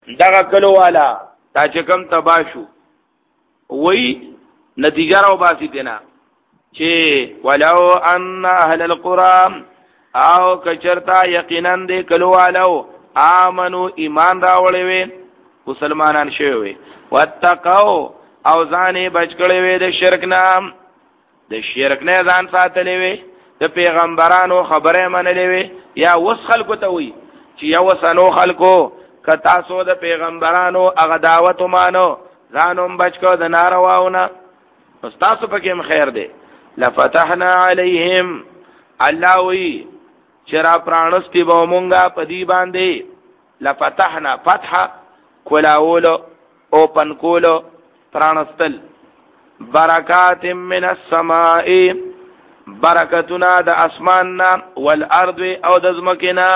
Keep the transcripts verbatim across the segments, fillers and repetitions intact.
دغه کلو والا تا چې کوم تباشو وی نتیجه راو باسي دینا چې ولو ان اهل القرى او کچرتا یقینا دې کلو والو امنو ایمان راوړې وي مسلمانان شوي وي واتقوا او ځانې بچ کړې وي د شرک نام د شرک نه ځان ساتلې وي د پیغمبرانو خبره منلې وي یا وس خلکو ته وي چې یو سنو خلکو کتا سو د پیغمبرانو هغه دعوت مانو ځانوم بچ کو د نارواونه استاسو پکې خیر دی لفتحنا علیهم الله وی چرا پرانستی به مونږه پدی باندې لفتحنا فتح کولاولو اوپن کولو پرانستل برکات من السماء برکتنا د اسماننا والارض او د زمکنا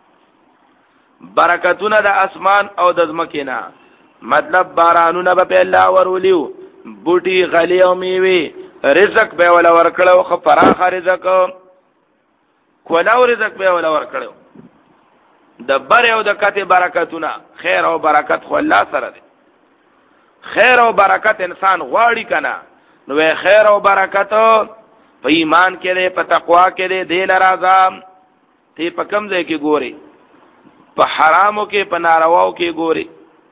برکتنا د اسمان او د زمکنا مطلب بارانونه به الله ورولیو بوټي غلی او میوي رزق به ولا ورکړو خو فراخ رزق کولاو رزق به ولا ورکړو د بر او د کته برکتونه خیر او برکت خو الله سره دی خیر او برکت انسان غواړي کنه نو خیر او برکت په ایمان کې دی په تقوا کې دی دل راځم ته په کم ځای کې ګوري په حرامو کې په نارواو کې ګوري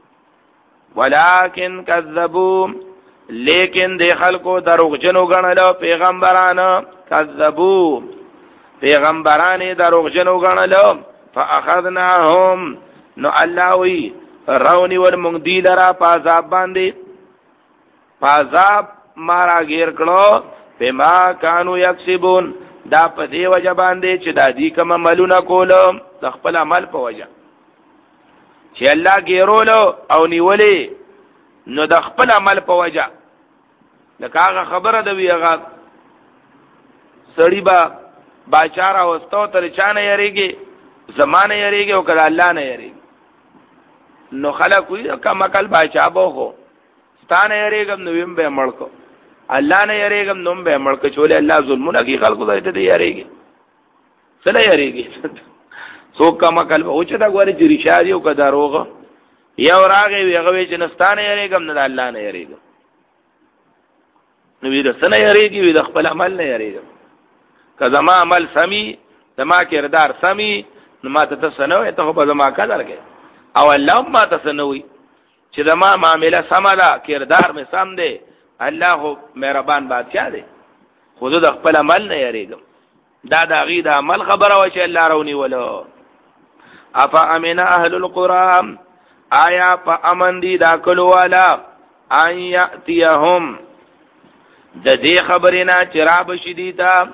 ولکن کذبوا لیکن د خلکو دروغجنو غنلو پیغمبرانو کذبوا پیغمبرانه دروغجنو غنلو فاخذناهم نو الله وی رونی ور مونږ دی لرا پازاب باندې پازاب مارا غیر کړو بما كانوا يكسبون دا په دی وجه باندې چې دا دی کوم عملونه کولو د خپل عمل په وجه چې الله غیرولو او نیولې نو د خپل عمل په وجه لکه هغه خبره د ویغه سړی با باچارا واستو تر چانه یریږي زمانه یریږي او کله الله نه یریږي نو خلک وی کما کل باچا بو هو ستانه یریږم نو ویم به مړکو الله نه یریږم نو به مړکو چولې الله ظلمونه کی خلکو ته دې یریږي سره یریږي سو کما کل او چې دا غوړي چې رشاد یو کدا روغ یو راغی وی هغه چې نستانه یریږم نه الله نه یریږم نو دې سره یریږي وی د خپل عمل نه یریږم که زما عمل سمی زما کردار سمی نو ما ته تسنوي ته په زما قدر کې او الله ما تسنوي چې زما معاملې سم ده کردار مې سم دی الله مهربان بادشاہ دی خود د خپل عمل نه یریږم دا د غي د عمل خبره و چې الله رونی ولو افا امن اهل القرى آیا په امن دي دا کلو والا ان یاتیهم د دې خبرینا چراب شدیدا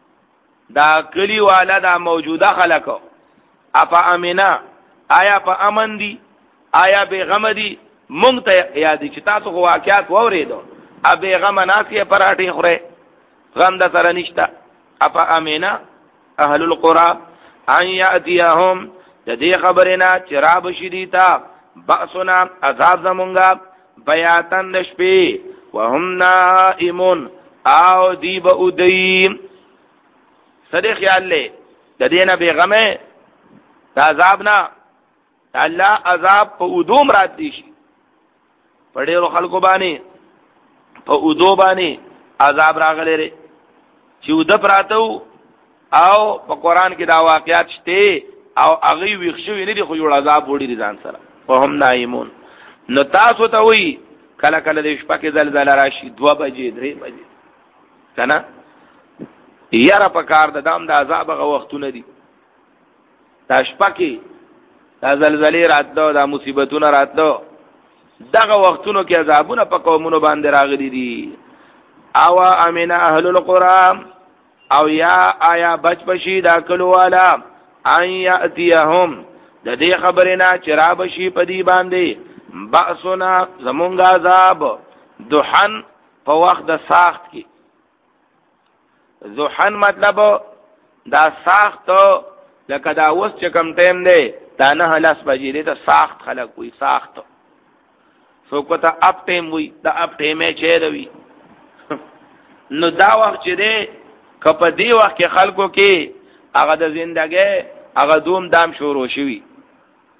دا کلی والا دا موجوده خلقو اپا امنا آیا پا امن دی آیا بے غم دی مونږ ته یادی چې تاسو واقعات ووریدو ا بے غم ناسی پراټي خوره غم د سره نشتا اپا امنا اهل القرى ان یاتیهم د دې خبرنا چراب شدیتا باسنا عذاب زمونږه بیاتن د شپې وهم نائمون او دی به ودیم سده خیال لے دا دینا بیغمه دا عذاب نا اللہ عذاب پا ادوم رات دیشی پا دیرو خلقو بانی پا ادو بانی عذاب راغلے رے چی ادب راتو او پا قرآن کی دا واقعات شتے او اغی ویخشوی ندی خویوڑ عذاب بوڑی ریزان سرا وهم نائمون نو تاسو تاوی کلا کلا دیشپا کی زلزل راشی دو بجی دری بجی کنا یاره په کار د دام د عذاب غو وختونه دي دا شپکی دا زلزلې راتلو دا مصیبتونه راتلو دغه وختونو کې عذابونه په قومونو باندې راغلي دي او امن اهل القرى او یا آیا بچ بشي دا کلو والا ان یاتیهم د دې خبرنا چراب شي په دی باندې باسنا زمونږ عذاب دوحن په وخت د ساخت کې ذوحن مطلب دا ساخت لکه دا اوس چې کم ټیم دی دا نه لاس بجې دی ته ساخت خلک وي ساخت سو کو ته اپ ټیم وي دا اپ ټیمې چیر وي نو دا وخت چې دی کپه دی وخت کې خلکو کې هغه د زندګۍ هغه دوم دام شروع شوی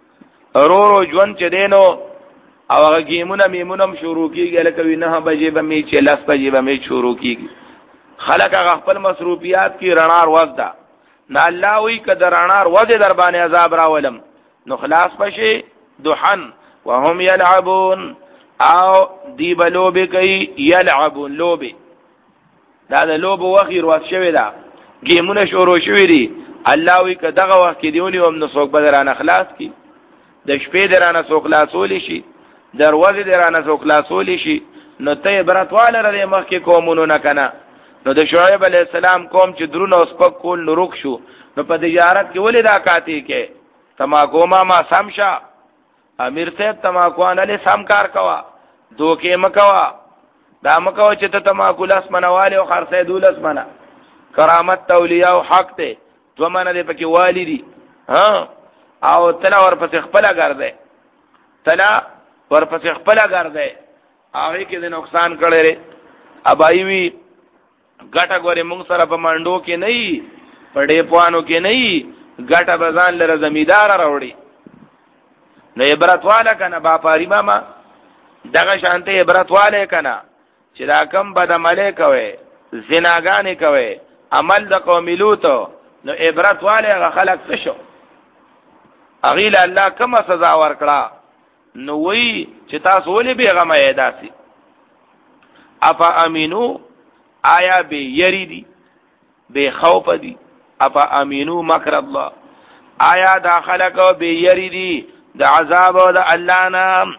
رورو ژوند چې دینو او هغه گیمونه میمونم شروع کیږي لکه نه بجې به می چې لاس بجې به می شروع کیږي خلک هغه خپل مصروفیات کی رڼار وځدا نه الله وی کده رڼار وځي در باندې عذاب راولم نو خلاص پشي دحن وهم يلعبون او دی بلوبه کوي يلعبون لوبه دا د لوب وخت ورو شوی دا گیمونه شروع شوی دي الله وی که دغه وخت کې دیونی هم نو څوک بدرانه خلاص کی د شپې درانه څوک خلاصول شي دروازه درانه څوک خلاصول شي نو ته برتواله لري مخ کې کومونو نه کنه نو د شعیب علی السلام قوم چې درونه اوس پک کول نو روک شو نو په تجارت کې ولې دا کاتی کې تماکو ما ما سمشا امیر صاحب تماکوان علی سم کار کوا دوکې مکوا دا مکوا چې ته تماکو لاس منواله او خرڅې دولس منا کرامت تولیه او حق ته دو منا دې پکې والدي ها او تلا ورپسې خپل ګرځي تلا ورپسې خپل ګرځي هغه کې د نقصان کړي ابای وی ګټه غوري مونږ سره په منډو کې نه ای پړې پوانو کې نه ای ګټه بزان لره زمیدار راوړي نو عبرت والا کنه باپاری ماما دغه شانته عبرت والا کنه چې دا کم بد عمله کوي زناګانې کوي عمل د قوم لوط نو عبرت والا خلق تشو اغیل الله کومه سزا ورکړه نو وی چې تاسو ولې بیغمه ایداسي افا امینو آیا بے یری دی بے خوف دی افا امینو مکر الله آیا دا خلقو بے یری دی دا عذاب دا اللہ نام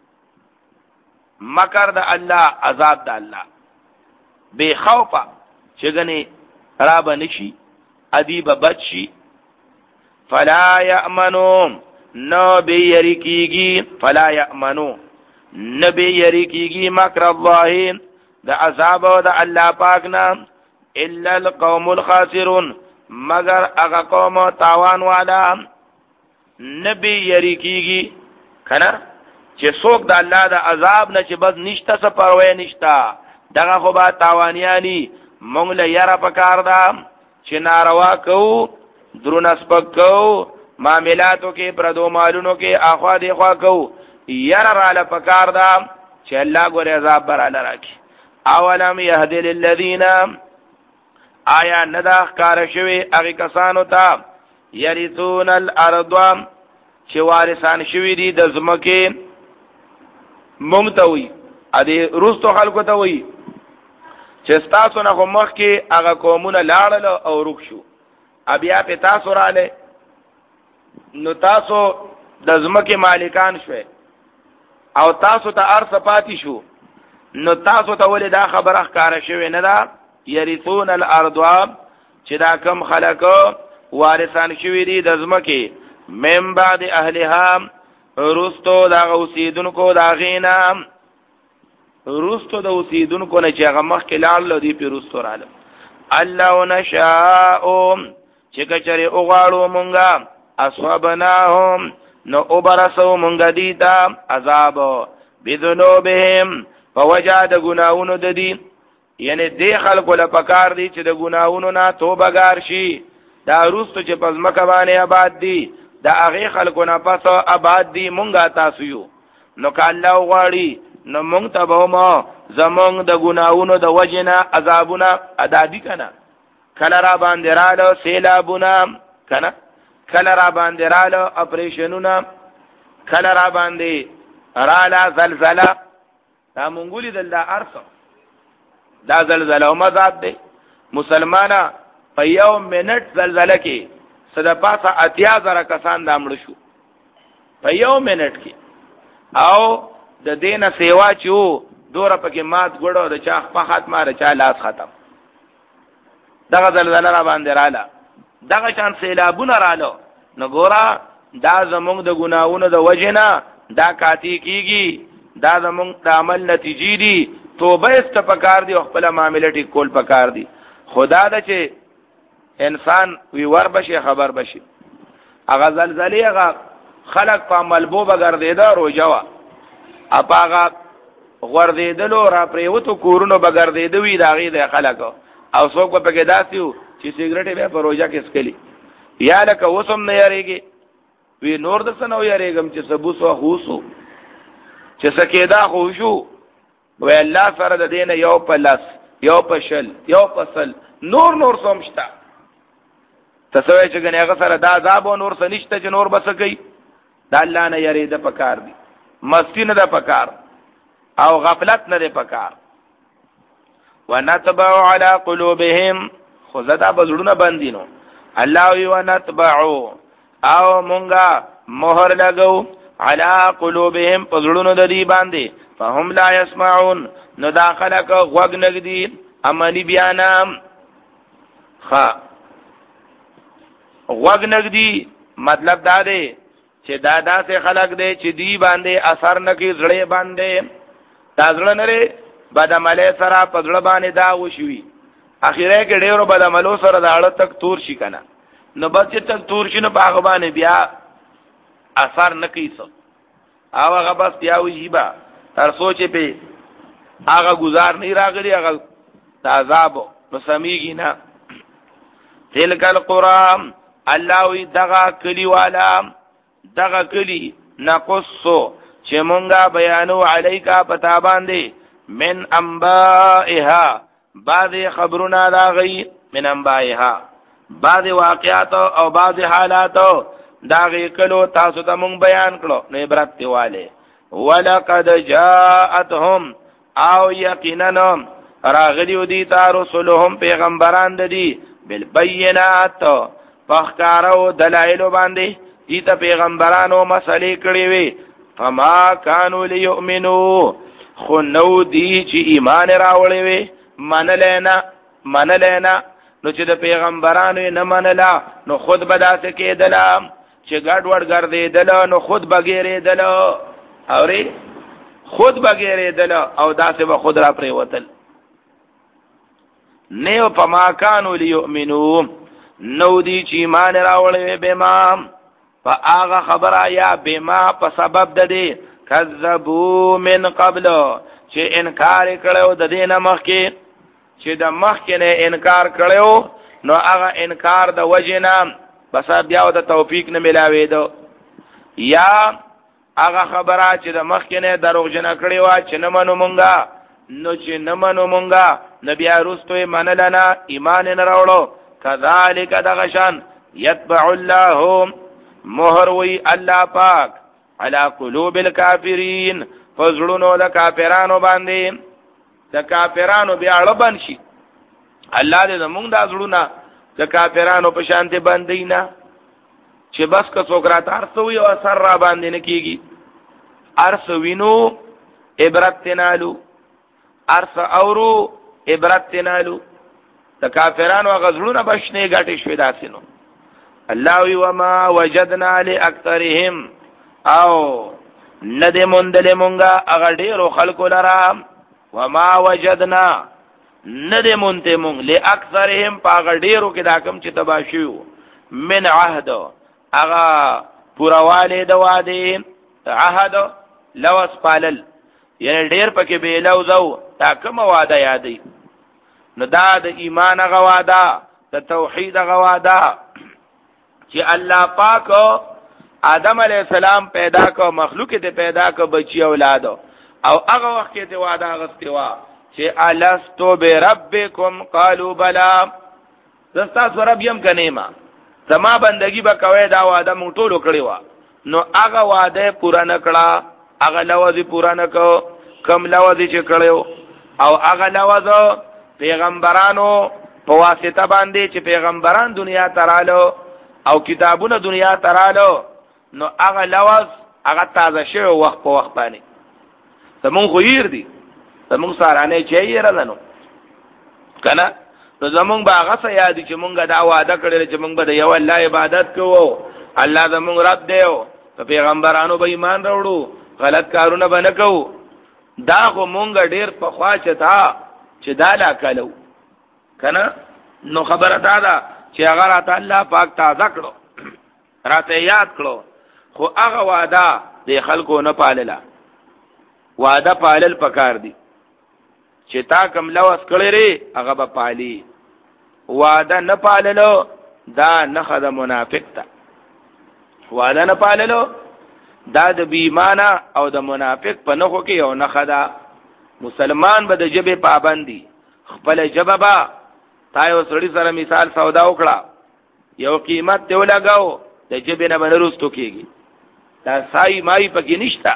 مکر دا اللہ عذاب دا اللہ بے خوفا چگنی رابا نشی ادیب بچی فلا یأمنو نو بے یری کیگی فلا یأمنو نبی یری کیگی مکر اللہ دا عذاب دا اللہ پاک نام الا القوم الخاسرون مگر اغا قوم تاوان والا نبی یری کیگی کنا چې څوک د الله د عذاب نه چې بس نشته څه پروا نشته دغه خو به تاوانیانی مونږ له یاره پکار ده چې ناروا کوو درونه سپک کوو معاملاتو کې پردو مالونو کې اخوا دی خوا کوو یاره راله پکار ده چې الله ګورې عذاب براله راکړي اولم یهدی للذین آیا ندا ښکار شوي هغې کسانو ته یرثون الارض چې وارثان شوي دي د ځمکې مونږ ته وي ادې وروستو خلکو ته وي چې ستاسو نه خو مخکې هغه قومونه لاړل او روک شو بیا په تاسو راله نو تاسو د ځمکې مالکان شوي او تاسو ته ارث پاتې شو نو تاسو ته ولې دا خبره ښکاره شوې نه ده یرثون الارض چې دا کم خلکو وارثان شوي دي د ځمکې من بعد اهلها رستو دا اوسیدونکو دا غینا رستو دا اوسیدونکو نه چې هغه مخکې لاړل دی په رستو رااله الله نشاء چې کچره اوغاړو مونږه اصحابناهم نو اوبرسو مونږه دیتا عذاب بذنوبهم فوجا د ګناونو د دي یعنی دې خلکو له پکار دي چې د ګناونو نه توبه گار شي دا رستو چې پس مکه باندې آباد دي دا هغه خلکو نه پس آباد دي مونږه تاسو یو نو کله غواړي نو مونږ ته به ما زمونږ د ګناونو د وجنه عذابونه ادا دي کنه کله را باندې رااله سیلابونه کنه کله را باندې رااله اپریشنونه کله را باندې رااله زلزلہ دا مونږولي دل دا ارث دا زلزلہ او مزاد دی مسلمانه په یو منټ زلزلہ کې صد پاسه اتیا زره کسان دامړ شو په یو منټ کې او د دینه سیوا چو دوره پکې مات ګړو د چا په ختمه را چا لاس ختم دغه زلزلہ را باندې رااله دغه شان سیلابونه رااله نو ګورا دا زمونږ د ګناونو د وجنه دا کاتی کیږي دا زمونږ د عمل نتیجې دي توبه است پکار دی او خپل معاملې ټیک کول پکار دی خدا دا چې انسان وی ور بشي خبر بشي هغه زلزلې هغه خلق په ملبو بغردیدا روجوا اپاغه غردیدلو را پریوتو کورونو بغردیدوی داغي د خلق او څوک په کې داسیو چې سیګریټ به په روجا کې سکلی یا لکه وسم نه یریږي وی نور د سنو یریګم چې سبوس او خوسو چې سکیدا خوشو وی الله سره د دین یو پلس یو پشل یو پسل نور نور سومشتا تسوی چې غنی هغه سره دا عذاب او نور سنشته چې نور بس کوي دا الله نه یری د پکار دی مستی نه د پکار او غفلت نه د پکار ونتبع على قلوبهم خذدا بزړونه باندینو الله وی ونتبع او مونږه مهر لګو على قلوبهم پزړونو د دې باندې فهم لا يسمعون نو داخله کو غوګ نګدي امني بیانام خا غوګ نګدي مطلب دا دی چې دادا سے خلق دی چې دی باندې اثر نکي زړې باندې تازړه نره بدعمله سره پزړه باندې دا وشوي اخیره کې ډېرو بدعملو سره دا اړه تک تور شي کنه نو بس چې تک تور شي نو باغ باندې بیا اثر نکي سو او هغه بس بیا وی با تر سوچ په هغه گزار نه راغلی هغه عذاب نو سميږي نه تلک القرآن الله وی دغه کلی والا دغه کلی نقصو چې مونږه بیانو علیکا پتا باندې من انبائها بعض خبرنا داغي من انبائها بعض واقعات او بعض حالات داغي کلو تاسو ته مونږ بیان کړو نو عبرت دیواله ولقد جاءتهم او یقینا راغلیو دي تا رسولهم پیغمبران دي بالبينات فخکارو دلائل باندې دي ته پیغمبرانو مسلې کړې وي فما كانوا ليؤمنوا خو نو دي چې ایمان راوړې وي منلینا منلینا نو چې د پیغمبرانو نه منلا نو خود بداسه کېدلا چې ګډ وډ ګرځېدل نو خود بغیرېدل اوري خود بغیرېدل او داسه به خود را پرې وتل نه په ما كانوا ليؤمنوا نو دي چې ایمان راوړې به ما فاغه خبره یا بما په سبب د دې کذبوا من قبل چې انکار کړو د دې نه مخکې چې د مخکې نه انکار کړو نو هغه انکار د وجنه بس بیا د توفیق نه ملاوي دو یا هغه خبره چې د مخکې نه دروغجن کړی و چې نه منو مونږه نو چې نه منو مونږه نبی ارستوې منلنا ایمان نه راوړو کذالک دغشان یتبع الله مهر وی الله پاک علی قلوب الکافرین فزړونو د کافرانو باندې د کافرانو بیا لبن شي الله دې زمونږ د زړونو د کافرانو په شان دې باندې نه چې بس که څوک را تارسو یو اثر را باندې نه کیږي ارس وینو عبرت تنالو ارس اورو عبرت تنالو د کافرانو غزلونه بشنه غټي شوي داسینو الله وی وما وجدنا لاکثرهم او ندې مونډلې مونږه هغه ډیرو خلکو لرا وما وجدنا ندې مونته مونږ لاکثرهم پاغه ډیرو کې دا کم چې تباشیو من عهد هغه پورواله د واده عهد لوس پالل یعنی ډیر پکې به لوزو تا کوم واده یادې نو دا د ایمان غواده د توحید غواده چې الله پاک آدم علیہ السلام پیدا کو مخلوق ته پیدا کو بچی اولاد او هغه وخت ته وعده غستوا چې الستو بربکم قالوا بلا زستا سورب یم کنيما زما بندگی به کوي دا وعده مونږ ټول کړی و نو هغه وعده پورا نکړه هغه لوازي پورا نکو کم لوازي چې کړو او هغه لوازو پیغمبرانو په واسطه باندې چې پیغمبران دنیا ترالو او کتابونه دنیا ترالو نو هغه لواز هغه تازه شوی وخت په وخت باندې زمون خو ير دي زمون سره نه چي يرلنو کنه نو زمون با هغه څه یاد چې مونږه دا وعده کړل چې مونږ به د یو الله عبادت کوو الله زمون رب دیو په پیغمبرانو به ایمان راوړو غلط کارونه به نه کوو دا خو مونږ ډیر په خوا چتا چې دا لا کلو کنه نو خبره دا ده چې هغه راته الله پاک تازه کړو راته یاد کړو خو هغه وعده د خلکو نه پالله وعده پالل پکار دي چې تا کوم لوس کړی ری هغه به پالي وعده نه پاللو دا نه خد منافق تا وعده نه پاللو دا د بیمانه او د منافق په نخو کې یو نخه ده. مسلمان به د جبه پابندي خپل جبه با تا یو سړی سره مثال سودا وکړه یو قیمت ته ولګاو د جبه نه بنرستو کېږي دا سای مای پکې نشتا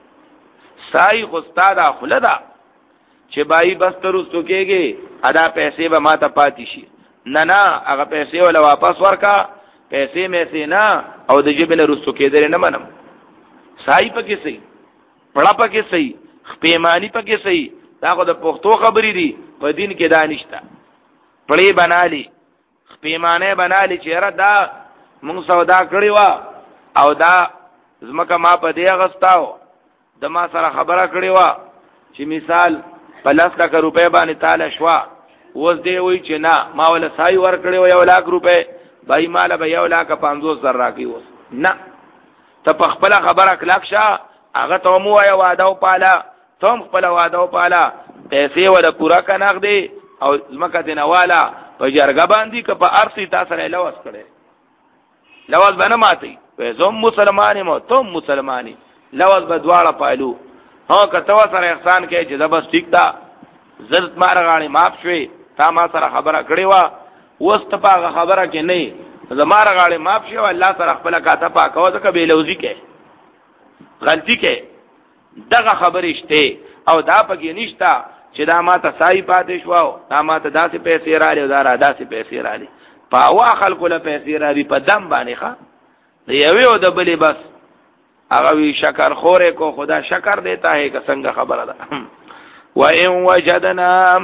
سای خو استاد خلدا چې بای بس ترستو کېږي ادا پیسې به ماته پاتې شي نه نه هغه پیسې ولا واپس ورکا پیسې مې سي نه او د جبه نه رستو کېدل نه منم سای پکې سي پړه پکې سي پیمانی پکې سي دا خو د پښتو خبرې دي په دین کې دانشتا پړې بنالي پیمانه بنالي چې را دا مونږ سودا کړی وا او دا زمکه ما په دې غستاو د ما سره خبره کړی وا چې مثال په لاس لک روپے باندې تعالی شوا اوس دی وای چې نه ما ول سای ور کړی و یو لاک روپے بای مال به یو لاک پنځوس زره راکی وس نه ته په خپل خبره کلاک شه هغه ته مو وای وعده او پالا تم خپل وعده او پالا پیسې ولا پورا کناغ دی او زمکه دینواله په جرګه باندې که په ارسی تاسو نه لوس کړي لوز بنه ماتي و زم مسلمانې مو تم مسلمانې لوز به دواړه پالو ها کته سره احسان کې چې زبر ټیک تا زرت مارغاړي ماپ شوي تا ما سره خبره کړې وا وست پاغه خبره کې نه زمارغاړي ماپ شو الله سره خپل کاته پاکو ځکه به لوزي کې غلطي کې دغه خبرې شته او دا پکې نشتا چې دا ما ته سای پاتې شو دا ما ته داسې پیسې را لې دا را داسې پیسې را لې پاوا خلکو له پیسې را دي په دم باندې ښا د یوې او د بلې بس هغه وی شکر خورې کو خدا شکر دیتا ہے که څنګه خبره ده و ان وجدنا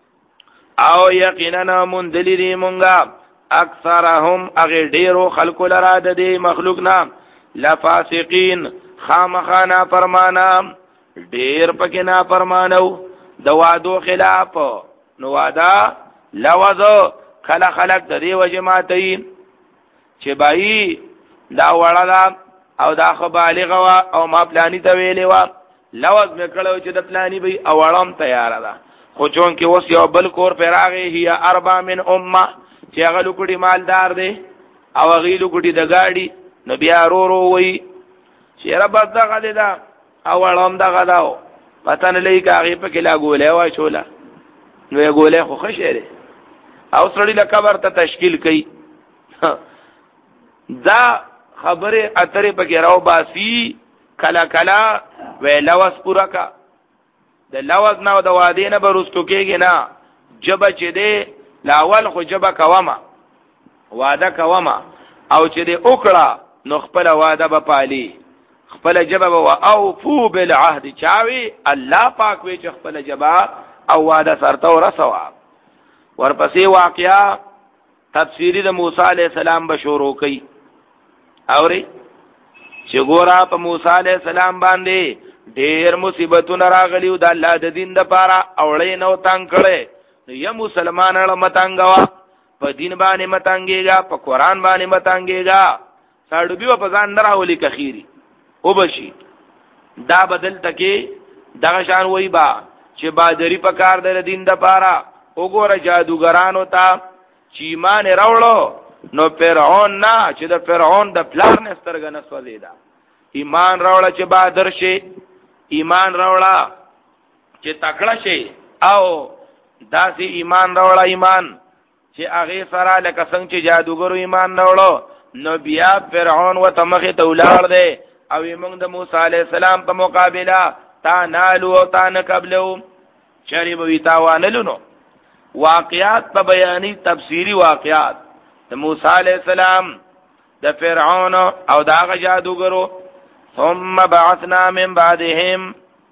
او یقینا من دلیری مونږه اکثرهم اغه ډیرو خلکو لرا د دې مخلوق نام لفاسقین خامخانا فرمانا ډیر پکې نا فرمانو د وادو خلاف نو وادا لوازو خلق خلق د دې وجماعتین چې بای دا وړلا او دا خو بالغ وا او ما پلانی ته ویلې وا لوز مې کړو چې د پلانی به اولم تیار ده خو چون کې اوس یو بل کور پیراغه هي اربع من امه چې هغه لوکړي مالدار دی او هغه لوکړي د گاډي نو بیا رو رو وای چې رب دغه دا اولم دغه داو پتن لې کاغه په کې لا ګولې وای شولا نو یې ګولې خو خشه او سړی له قبر ته تشکیل کړي دا خبره اترې پکې راو باسي کلا کلا وې لوس پورا کا د لوز نه د وادي نه برستو کېږي نه جب چې دې لاول خو جب کوما وعده کوما او چې دې وکړه نو خپل وعده به پالي خپل جب او اوفو بالعهد چاوي الله پاک وی چې خپل جبا او وعده سرته ورسوا ورپسې واقعیا تفسیری د موسی علی السلام بشورو کوي اوري چې ګورا په موسی علی السلام باندې ډېر مصیبتونه راغلیو د الله د دین د پاره اولې نو تنگ کړي نو یم مسلمانانو متنګوا په دین باندې متنګيګا په قران باندې متنګيګا ساډوبیو په ځان دراولي کخيري او بشي دا بدل تکي دغه شان وای با چې بادری په کار د دین د پاره وګوره جادوګرانو ته چې ایمان راوړو نو فرعون نه چې د فرعون د پلان نسترګ نه سوځیدا ایمان راوړل چې بادر شي ایمان راوړل چې تکړه شي او داسې ایمان راوړل ایمان چې هغه سره لکه څنګه چې جادوګرو ایمان راوړو نو بیا فرعون و تمخه تولار دی او موږ د موسی علی السلام په مقابله تا نالو او تا نه قبلو شریب وی تاوانلو نو واقعات په بیانی تفسیری واقعات د موسی علی السلام د فرعون او د هغه جادوګرو ثم بعثنا من بعدهم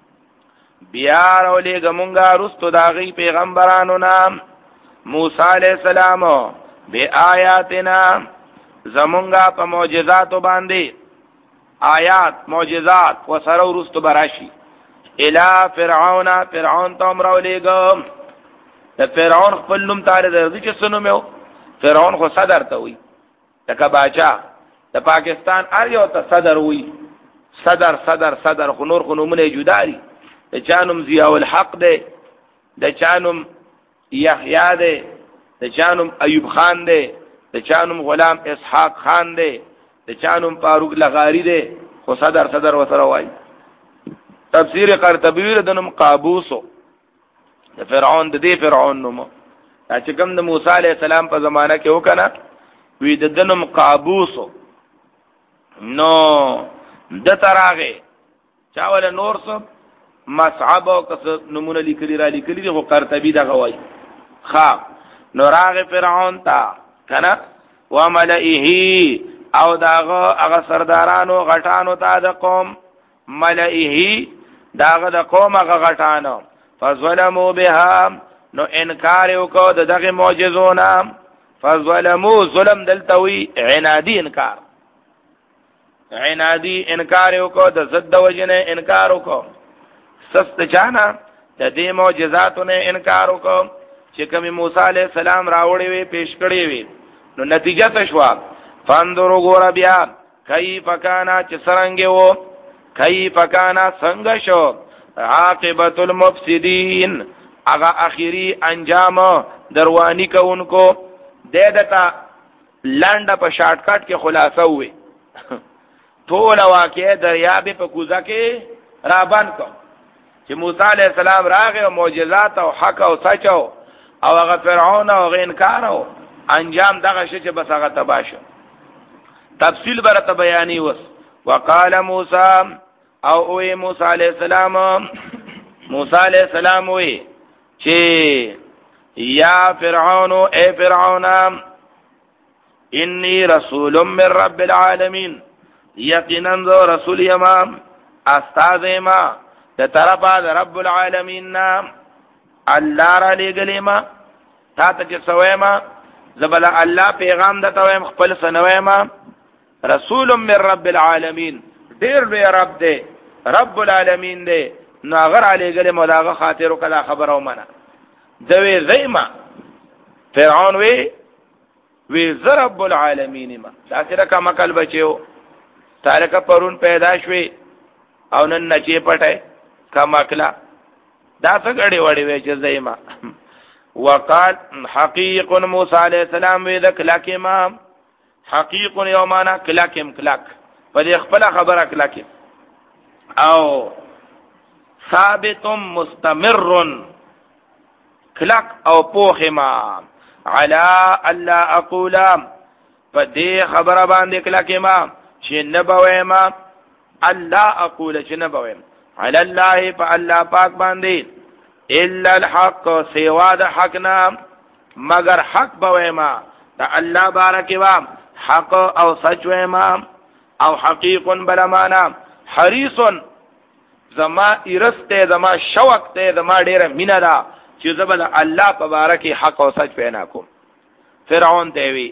بیا ولې ګمونګه رستو داغي پیغمبرانو نام موسی علی السلام به آیاتنا زمونږه په معجزاتو باندې آیات معجزات وسره رستو براشي الی فرعون فرعون ته امر ولېګم د فرعون خپل نوم تعالی د چې سنو مې فرعون خو صدر ته وي لکه باچا د پاکستان ار یو ته صدر وي صدر صدر صدر خو نور خو نومونه جداري د چانم ضیاء الحق دی د چانم یحیی دی د چانم ایوب خان دی د چانم غلام اسحاق خان دی د چانم فاروق لغاری دی خو صدر صدر وسره وای. تفسیر قرطبی دنم قابوسو د فرعون د دې فرعون نوم چې کوم د موسی علی السلام په زمانہ کې وکنه وی د دنم قابوسو نو د تراغه چاول نور سو مصعب او کس نمونه لیکلی را لیکلی دی خو قرطبی دا غوای خا نو راغه فرعون تا کنه و ملئه او داغه هغه سردارانو غټانو تا د قوم ملئه داغه د قوم هغه غټانو فظلموا بها نو انکار وکړه د دغه معجزونه فظلموا ظلم دلتوی عنادی انکار عنادی انکار وکړه د ضد وجنه انکار وکړه سست چانا د دې معجزاتونه انکار وکړه چې کوم موسی علی السلام راوړې وي پیش کړې وي نو نتیجه څه شو فاندرو ګور بیا کیف کانا چې څنګه وو کیف کانا څنګه شو عاقبت المفسدين اغا اخیری انجام دروانی کوونکو د دتا لانډه په شارټ کټ کې خلاصه وي ټول واقع دریاب په کوزه کې را باندې کو چې موسی علی السلام راغی او معجزات او حق او سچ او هغه فرعون او انکار او انجام دغه شی چې بس هغه تباشه تفصیل برته بیانی وس وقال موسی او او موسی علیہ السلام موسی علیہ السلام وی چې یا فرعون اے فرعون انی رسول من رب العالمین یقینا ذو رسول یما استاد ما د طرفه د رب العالمین نام الله را لګلې ما تا ته چې سوېما زبل الله پیغام د تویم خپل سنوېما رسول من رب العالمین ډیر لوی رب دی رب العالمین دی نو غر علی گله مداغه خاطر کلا خبر او منه دوی زیما فرعون وی وی رب العالمین ما دا سره کما کل بچو تارک پرون پیدا شوی او نن نچې پټه کما کلا دا څنګه وړي وی چې زیما وقال حقیق موسی علیہ السلام وی ذک لکما حقیق یومانا کلاکم کلاک په خپل خبره کلاکم او ثابت مستمر کلک او پوخما علا الله اقول پدې خبره باندې کلکما چې نبويما الله اقول چې نبويم علی الله فالله پاک باندې الا الحق سوا د حقنا مگر حق بويما دا الله بارک وا حق او سچ ويما او حقیق بلمانا حریص زما ارسته زما شوق ته زما ډیره مینا دا چې زبل الله تبارک حق او سچ پینا کوم فرعون ته وی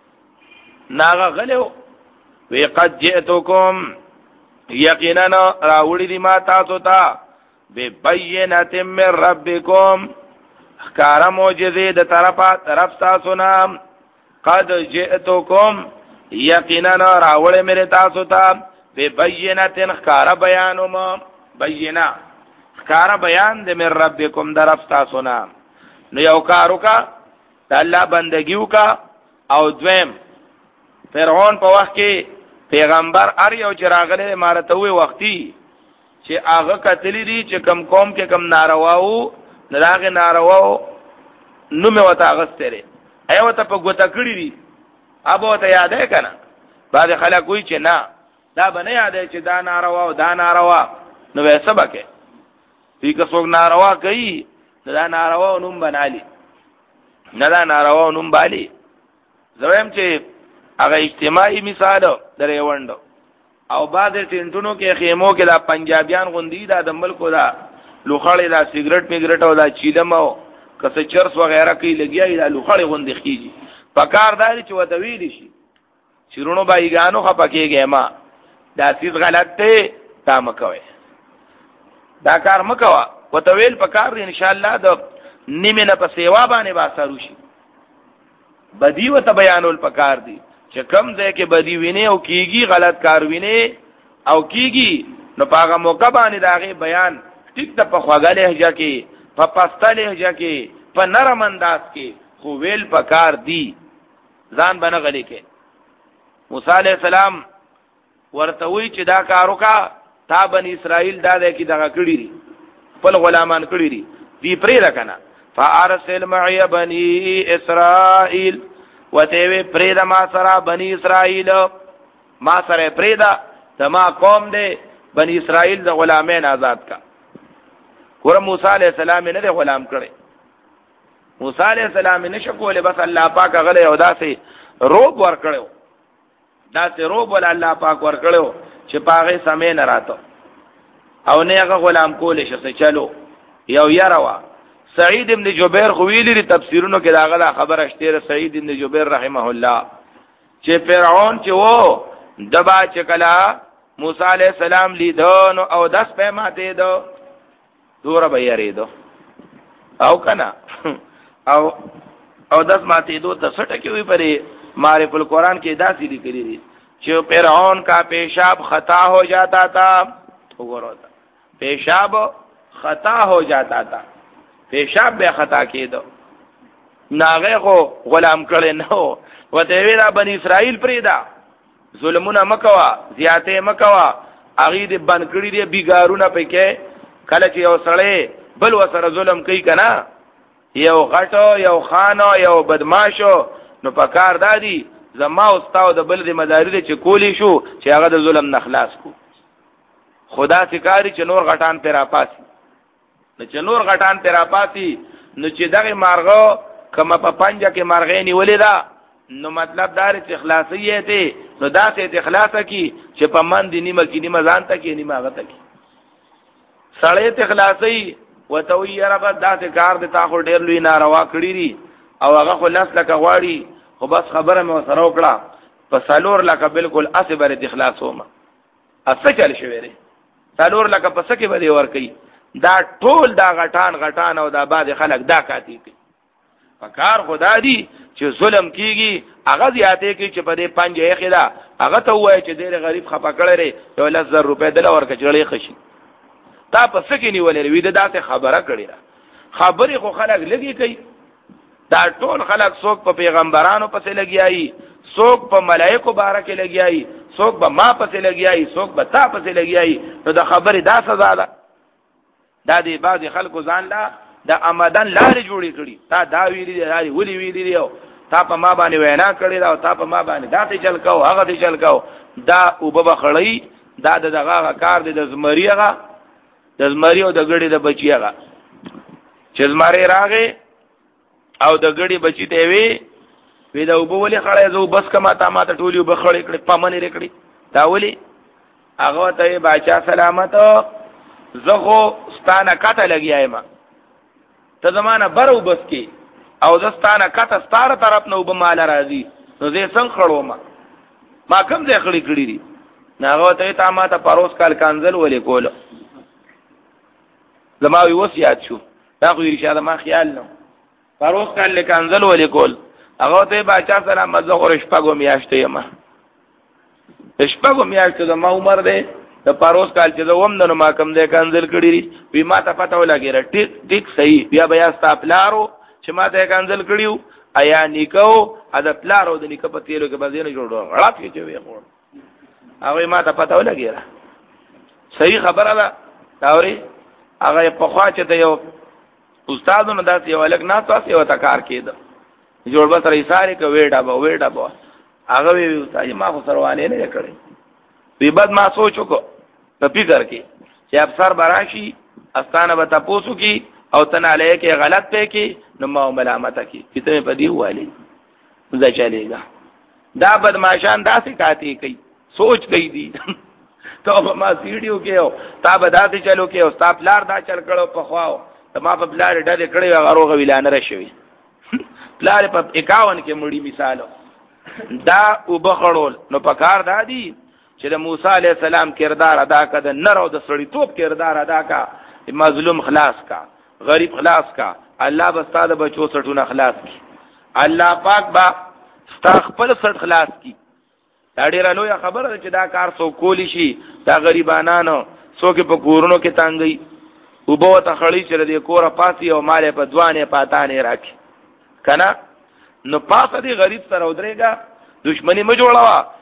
ناغه غلو وی قد جئتکم یقینا راوړی دی ما تاسو ته به بینات من ربکم کار معجزه د طرفه طرف تاسو نه قد جئتکم یقینا راوړی مې تاسو ته به بینات کار بیانوم بینا کار بیان د من ربکم درف تاسو نه نو یو کارو کا د الله بندگیو کا او دویم فرعون په وخت کې پیغمبر ار یو چراغله امارته وي وختي چې هغه کتلی دي چې کم قوم کې کم نارواو نراغه نارواو نو مې وتا غستره ایو ته په ګوتا کړی دي ابو ته یادې کنه بعد خلک وی چې نه دا بنه یادې چې دا نارواو دا ناروا نو به سبکه دې که څوک ناروا کوي دا ناروا نوم بنالي نه دا ناروا نوم بالي زویم چې هغه اجتماعي مثال درې وندو او بعد ټینټونو کې خیمو کې دا پنجابیان غوندي دا د ملکو دا لوخړې دا سیګریټ میګریټ او دا چیلم او کسه چرس وغیرہ کې لګیای دا لوخړې غوندي خيږي پکار داري چې وته ویل شي شیرونو بایګانو خپکیږي ما دا سیس غلط ته تا مکوي دا کار مکوا وته ویل پکار ان شاء الله د نیمه نه په سیوا باندې واسارو شي بدی وته بیانول پکار دي چې کم ځای کې بدی ویني او کیږي غلط کار ویني او کیږي نو پاغه موقع باندې داغه بیان ټیک د په خواږه لهجه کې په پسته لهجه کې په نرم انداز کې خو ویل پکار دی ځان باندې غلي کې موسی علیہ السلام ورته وی چې دا کارو کا تا بنی اسرائیل دا د کی دغه کړی دي خپل غلامان کړی دي دی پرې راکنه فارسل معي بني اسرائيل وتوی پرې د ما سره بني اسرائیل ما سره پرې دا تما قوم دې بني اسرائیل د غلامین آزاد کا ګور موسی علیہ السلام نه غلام کړي موسی علیہ السلام نشکول بس الله پاک غله او داسې روب ور کړو داسې روب ول الله پاک ور کړو چې پاغه سمې نه راته او نه هغه غلام کول شي چلو یو یاروا سعید ابن جبیر خو ویلي تفسیرونو کې داغه دا خبره شته سعید ابن جبیر رحمه الله چې فرعون چې وو دبا چې کلا موسی علیہ السلام لیدو او داس په ماته دو دور به یریدو او کنا او او داس ماته دو ته سټه کې وی پرې معرف القرآن کې داسې لیکلي دي چې فرعون کا پیشاب خطا ہو جاتا تھا وګورئ پیشاب خطا ہو جاتا تھا پیشاب به خطا کېدو ناغه خو غلام کړي نو وته ویلا بنی اسرائیل پریدا ظلمونه مکوا زیاته مکوا اغه دې بن کړي دي بیګارونه پکې کله چې یو سړی بل وسره ظلم کوي کنه یو غټو یو خانو یو بدمعشو نو پکار دادی زما استاد د بل د مداري چې کولی شو چې هغه د ظلم نخلاص کو خدا سکاری چې نور غټان پر اپاسی نو چې نور غټان پر اپاسی نو چې دغه مارغو کما په پنجه کې مارغې نیولې دا نو مطلب دار چې اخلاصي ته نو دا څه اخلاص کی چې په من دي نیمه کې نیمه ځان ته کې نیمه غته کې سړی ته اخلاصي وتوي رب دا څه کار د تا خو ډېر لوی ناروا کړی دي او هغه خلاص لکه غواړي خو بس خبره مې سره وکړه په سالور لکه بالکل اسبر د اخلاص ومه اسه چل شوې ری سالور لکه پس کې بده ور کوي دا ټول دا غټان غټان او دا بعد خلک دا کاتی کوي پکار خدا دی چې ظلم کیږي هغه زیاته کوي چې په دې پنځه خلا هغه ته وایي چې ډېر غریب خپه کړی ری یو لزر روپے دل ورکه جوړې خشي تا په سکه نیولې وی دا ته خبره کړی را خبرې خو خلک لګي کوي دا ټول خلک څوک په پیغمبرانو پسې لګیایي څوک په ملائکو بارکه لګیایي څوک به ما پسې لګیایي څوک به تا پسې لګیایي نو دا خبرې دا سزا ده دا دی بعض خلکو ځان لا دا آمدن لارې جوړې کړي تا دا ویلي دی لارې ولي ویلي دی تا په ما باندې وینا کړی دا او تا په ما باندې دا ته چل کو هغه ته چل کو دا او بابا خړی دا دغه کار دی د زمریغه د زمری او د ګړې د بچیغه چې زمری راغې او د ګړې بچی ته وی وی دا وبولې خړې زو بس کما تا ما ته ټولیو بخړې کړې پمنې رکړې دا ولي هغه ته بچا سلامت زغو ستانه کته لګیایم ته زمانہ برو بس کې او زستانه کته ستاره طرف نو به مال راځي نو زه څنګه خړو ما ما کوم ځای خړې کړې دي ناغه ته تا ما ته پروس کال کانزل ولې کول زما وی وصیت شو دا خو ارشاد ما خیال نو پروس کال لکانزل ولې کول هغه ته بچا سلام مزغور شپګو میاشتې ما شپګو میاشتې د ما عمر ده د پروس کال چې زوم نو ما کم ده کانزل کړی وی ما ته پته ولګی ټیک ټیک صحیح بیا بیا ستاپلارو چې ما ته کانزل کړیو ایا نیکو ا د پلارو د نیکو په تیرو کې بزینه جوړو غلط کې چې وی خور هغه ما ته پته ولګی صحیح خبره ده داوري هغه په خوا چې ته یو استادونو داسې یو الګ نه تاسو یو تکار کېده جوړ به سره اشاره کوي ډا به وېډا به هغه وی استاد ما خو سروانه نه کړی وی بعد ما سوچو کو په فکر کې چې افسر براشي استانه به تاسو کې او تناله کې غلط پې کې نو ما ملامت کې کته په دی والی مزه چلےګا دا بدمعشان داسې کاتی کوي سوچ گئی دی تو ما سیډیو کې او تا بداتې چلو کې او ستا پلار دا چل کړو په خواو ته ما په پلار ډېر کړي غروغه ویلانه راشي پلار په اکاون کې مړی مثالو دا وبخړول نو پکار دادی چې د موسی علی السلام کردار ادا کړه د نر او د سړی توپ کردار ادا کا مظلوم خلاص کا غریب خلاص کا الله بستاده بچو سټونه خلاص کی الله پاک با ستا خپل سټ خلاص کی دا ډیره لوی خبره ده چې دا کار سو کولی شي دا غریبانانو څوک په کورونو کې تانګي او به ته خړی چې د کوره پاسي او مال په ځوانه پاتانه راکې کنه نو پاسه دی غریب سره ودرېګا دښمنی م جوړوا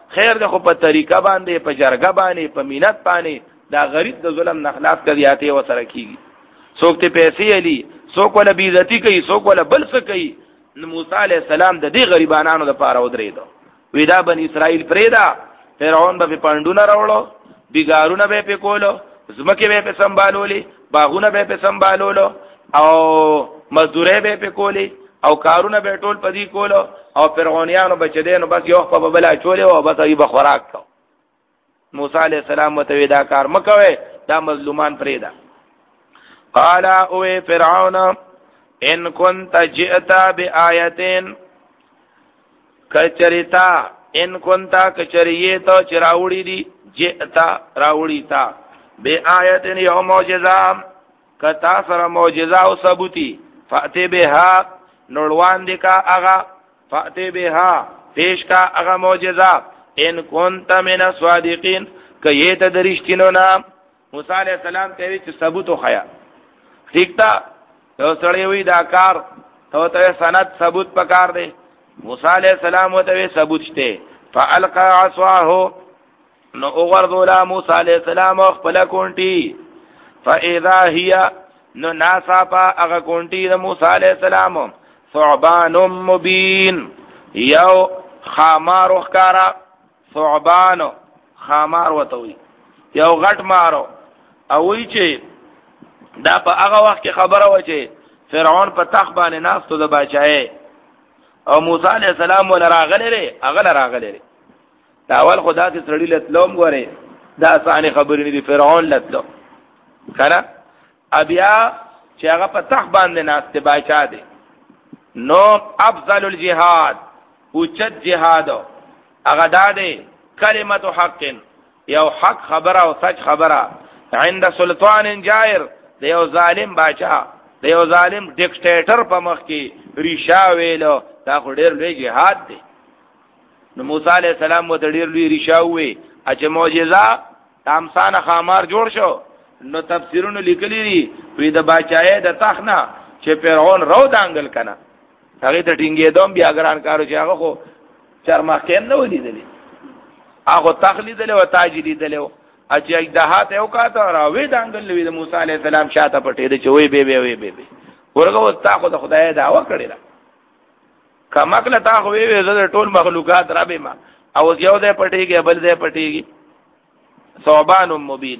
خیر ده خو په طریقه باندې په جرګه باندې په مینت باندې دا غریب د ظلم نه خلاص کړیاته و سره کیږي څوک ته پیسې علي څوک ولا بیزتی کوي څوک ولا بل څه کوي نو موسی علی السلام د دې غریبانو د پاره ودرېدو وېدا بن اسرائیل پرېدا فرعون به پاندونه راوړو بیګارونه به په کولو زمکه به په سنبالولې باغونه به په سنبالولو او مزدورې به په کولې او کارونه به ټول پدی کولو او فرعونانو بچدينو بس یو په بلا چولې او بس ای بخوراک کو موسی علیہ السلام متوی دا کار مکوي دا مظلومان پرېدا قال او فرعون ان كنت جئت بآيتين کچریتا ان كنت کچریت چراوړي دي جئتا راوړي تا بآيتين یو معجزه کتا سره معجزه او ثبوتی فاتی بها نړوان دي کا اغا فاتی بها پیش کا اغا معجزه ان كنت من الصادقين کایت درشتینو نا موسی علیہ السلام ته وی چې ثبوت خیا ٹھیک تا یو سړی وی دا کار ته ته سند ثبوت پکار دی موسی علیہ السلام ته ثبوت شته فالقى عصاه نو اوغرذولا موسی علیہ السلام خپل کونټي فاذا هي نو ناصافا اغه کونټي د موسی علیہ السلام ثعبان مبین یو خامار وخکارا ثعبان خامار وتوي یو غټ مارو او وی چې دا په هغه وخت کې خبره و چې فرعون په تخت باندې ناستو د بچای او موسی علیہ السلام ول راغله لري هغه راغله لري دا اول خدا ته سړی لتلوم غوري دا ثاني خبرې نه دي فرعون لتلو کړه بیا چې هغه په تخت باندې ناست بچا دي نو افضل الجهاد اوچت جهاد هغه داده کلمت حق یو حق خبره او سچ خبره عند سلطان جائر د یو ظالم بادشاہ د یو ظالم ډیکټیټر په مخ کې ریشا ویلو دا خو ډیر لوی جهاد دی نو موسی علیہ السلام مو ډیر لوی ریشا وی چې معجزه تامسان خامار جوړ شو نو تفسیرونه لیکلي دي وی د بادشاہي د تخنا چې فرعون رو دانګل کنه هغه ته ټینګې دوم بیا ګران کارو چې هغه خو چرمخین نه ولیدلی هغه تخلیدل او تاجلی دل اچ اجدهات یو کاته راوي دانګل وی د موسی علی السلام شاته پټې د چوي به به وی به ورغه وستا خو د خدای دعوا کړی را کمکله تا خو وی د ټول مخلوقات را به ما او یو دې پټېږي بل دې پټېږي ثوبان مبین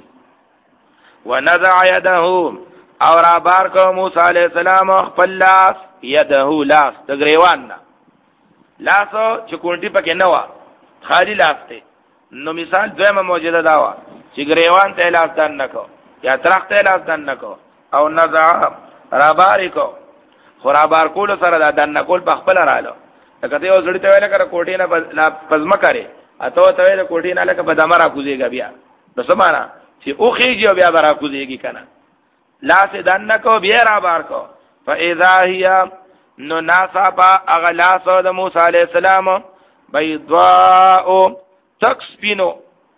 ونزع يده اور بار کو موسی علیہ السلام خپل لاس يده لاس د غریوان لاس چې کونټي پکې نه و خالی لاس ته نو مثال دویمه موجوده دا و چې غریوان ته لاس دان نکو یا ترخت ته لاس دان نکو او نزع را بار کو خورا بار کول سره دا دان نکول په خپل رالو کته یو ځړی ته ویل کړه کوټې نه پزما کړي اته ته ویل کوټې نه لکه په دمرا کوزيږي بیا نو سمانا چې او خيږي بیا برا کوزيږي کنه لاس دان نکو بیا را بار کو فاذا هي نو ناصابا اغلاس د موسی علیہ السلام بيضاء تکسپینو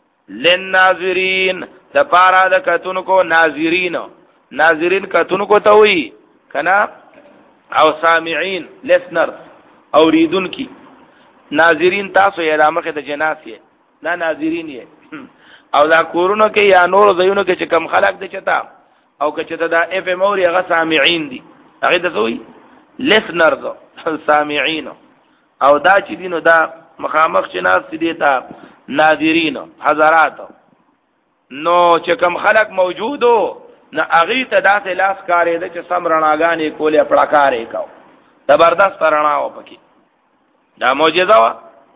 للناظرین د پارا د کتون کو ناظرین ناظرین کتون کو ته وی کنا او سامعين لسنر اوریدون کی ناظرین تاسو یې رامخه د جناسیه دا ناظرین یې او دا کورونو کې یا نور زینو کې چې کم خلق د چتا او که چتا دا اف موري غ سامعين دي هغه د زوی لسنر زو سامعين او دا چې دینو دا مخامخ چې ناس دي تا ناظرین حضرات نو چې کم خلق موجودو نه اغي ته داسې لاس کارې د چې سم رڼاګانې کولې پړکارې کو زبردست رڼا و پکې دا معجزه وا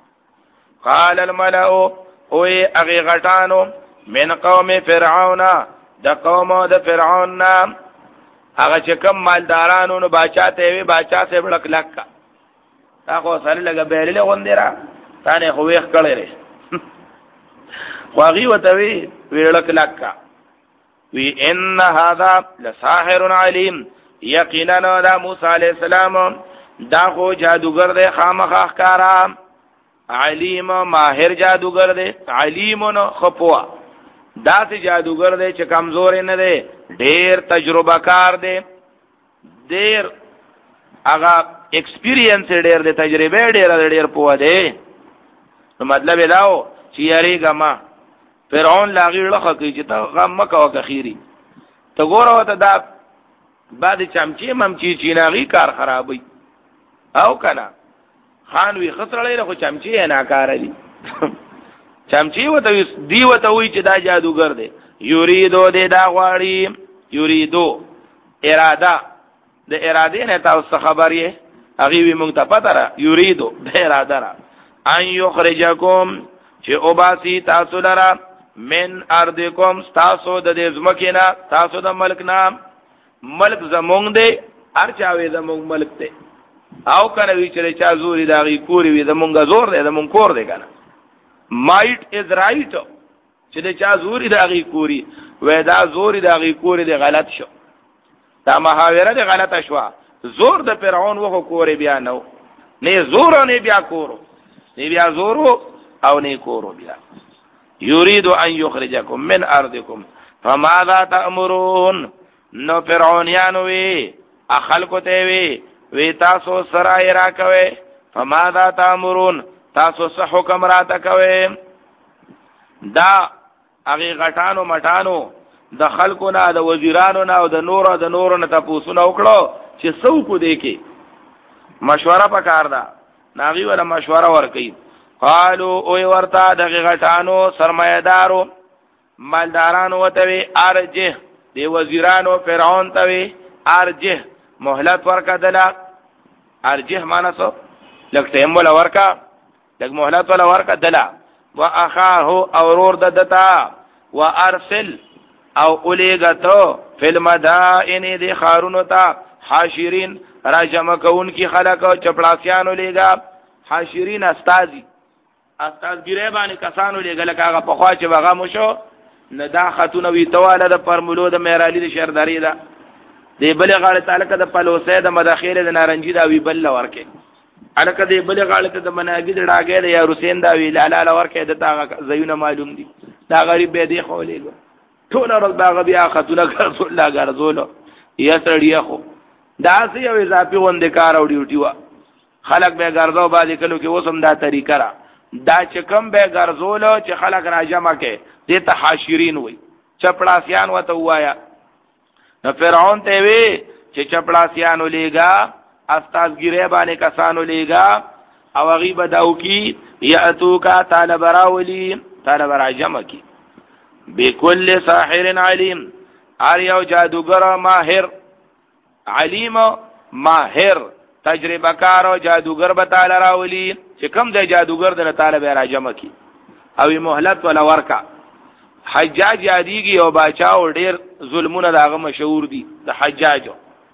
قال الملأ او اغي غټانو من قوم فرعون د قوم د فرعون نام هغه چې کم مالدارانو نو باچا ته وی باچا سه بلک لکا تاغه سره لګه بیرله غوندرا تانه خو ویخ کړي واغي وتوي ویلک لکا وی ان هذا لساحر علیم یقینا دا موسی علیہ السلام دا خو جادوگر دی خامخ احکارا علیم ماهر جادوگر دی علیم نو خپوا دا سی جادوگر دی چې کمزور نه دی ډیر تجربه کار دی ډیر هغه ایکسپیرینس ډیر دی تجربه ډیر ډیر پوه دی نو مطلب داو چې یریګه ما فرعون لاغي لخه کوي چې ته غم مکه وکخيري ته ګوره وته دا بعد چمچي ممچي چیناغي کار خرابوي او کنه خان وی خطرړې له چمچي نه کار دي چمچي وته دی وته وی چې دا جادوګر دی یریدو دې دا غواړي یریدو اراده د اراده نه تاسو خبر یې هغه وی مونږ ته پته را یریدو د اراده را ان یخرجکم چې اوباسی تاسو لرا من ارضکم تاسو د دې زمکینا تاسو د ملک نام ملک زمونږ دی ارچاوي زمونږ ملک دی او کنه وی چې چا زوري داغي کوري وي زمونږ زور دی زمونږ کور دی کنه مایټ از رائټ چې چا زوري داغي کوري وې دا زوري داغي کوري دی غلط شو دا محاوره دی غلطه شو زور د فرعون وغه کوري بیا نو نه زور نه بیا کورو نه بیا زورو او نه کورو بیا یرید ان یخرجکم من ارضکم فماذا تأمرون نو فرعونیانو وی اخلقو ته وی وی تاسو سرای را کوي فماذا تأمرون تاسو څه حکم را تا کوي دا هغه غټانو مټانو د خلکو نه د وزیرانو نه او د نورو د نورو نه تاسو نه وکړو چې څو کو دی کې مشوره پکار ده ناغي ولا مشوره ورکي قالو او ورتا دغه غټانو سرمایدارو مالدارانو وتوي ارجه دی وزیرانو فرعون توي ارجه مهلت ورکا دلا ارجه معنا څه لکه مولا ورکا لکه مهلت ولا ورکا دلا واخاه اورور ددتا وارسل او اولیگتو فی المدائن دی خارونو تا حاشرین راجم کون کی خلق چپڑاسیانو لیگا حاشرین استازی استاز ګری باندې کسانو لګل کاغه په خوا چې وغه مشو نه دا خاتون وی تواله د فرمولو د میرالی د شردری دا دی بل غاړه تعالی د پلوسه د مداخله د نارنجی دا وی بل ورکه الکه دی بل غاړه ته د مناګی د ډاګه د یا حسین دا وی لاله ورکه د تا زیونه معلوم دي دا غریب به دی خو لګو ټول ورځ دا بیا خاتون رسول الله ګرځولو یا تړیا خو دا سې یو اضافي وند کار او ډیوټي وا خلک به ګرځاو باندې کلو کې وسم دا طریقه را دا چې کم به ګرځولو چې خلک راجمه کې دې ته حاشرین وي چپړاسیان وته وایا نو فرعون ته وی چې چپړاسیانو لېګا استازګری باندې کسانو لېګا او غیب داو کی یاتو کا طالب راولی طالب راجمه کی بكل ساحر علیم ار یو جادوګر ماهر علیم ماهر تجربه کار او جادوګر به تعالی راولي چې کوم د جادوګر د تعالی به راجمه کی او مهلت ولا ورکا حجاج یادیږي او باچاو ډیر ظلمونه داغه مشهور دي د حجاج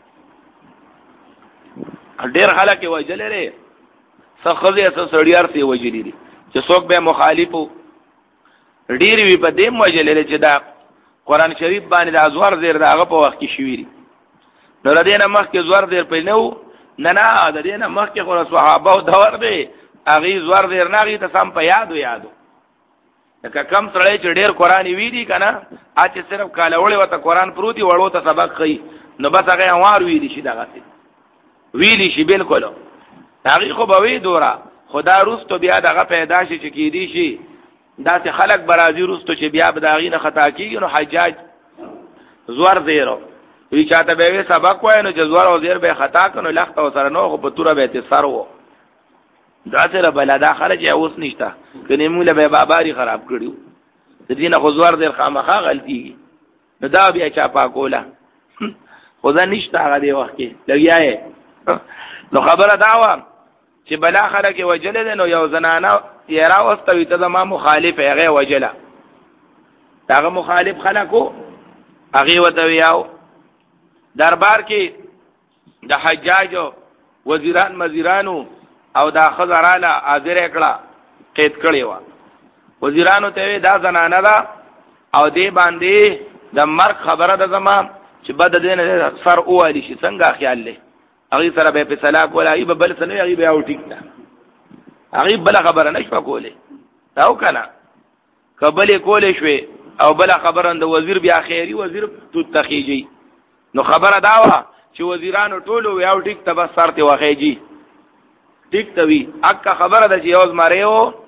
ډیر خلک وجل لري څخه څه سړیار سی وجلی دي چې څوک به مخالفو ډیر وی په دې وجل لري چې دا قران شریف باندې د ازوار زیر داغه په وخت کې شویری نو ردینه مخ کې زوار زیر په نو نه نه د دې نه مخکې خو صحابه او دور دی اغي زوار دیر نه غي ته سم په یادو یادو که کم سره چې ډیر قران وی دي کنه اته صرف کالهوړې وته قران پروتي وړو ته سبق خي نو بس هغه انوار وی دي شي دغه ویلی شي بالکل هغه خو به وی دورا خدا روستو بیا دغه پیدا شي چې کی دي شي داسې خلق برازي روستو چې بیا به داغې نه خطا کیږي نو حجاج زوار زیرو وی چاته به سبق وای نو جزوار او زیر به خطا کنو لخت او سره نو خو په توره به تصر وو دا سره بلدا خرج اوس نشتا کني مولا به باباری خراب کړیو د دینه خو زوار زیر خامخا غلطیږي نو دا بیا چا پاکولا خدا نشتا هغه دی وخت کې لګیاي نو خبره داوا چې بلا خلک وجل نو یو زنانه یې راوستوي ته ما مخالف هغه وجلا هغه مخالف خلکو هغه وتویاو دربار کې د حجاج وزیران مزیرانو او دا خزراله حاضر کړه قید کړي وا وزیرانو ته دا زنانه دا او دې باندې د مرګ خبره ده زما چې بد دین سر اوالی شي څنګه خیال له هغه سره به په صلاح کوله ای بل سنوي هغه به او ټیک ده هغه بل خبره نشو کوله او کنه قبل کوله شوي او بل خبره د وزیر بیا خیری وزیر تو تخیجی نو خبره داوا چې وزیرانو ټولو یو ټیک ته سرته واخیجی ټیک ته وی اکه خبره د یوز مریو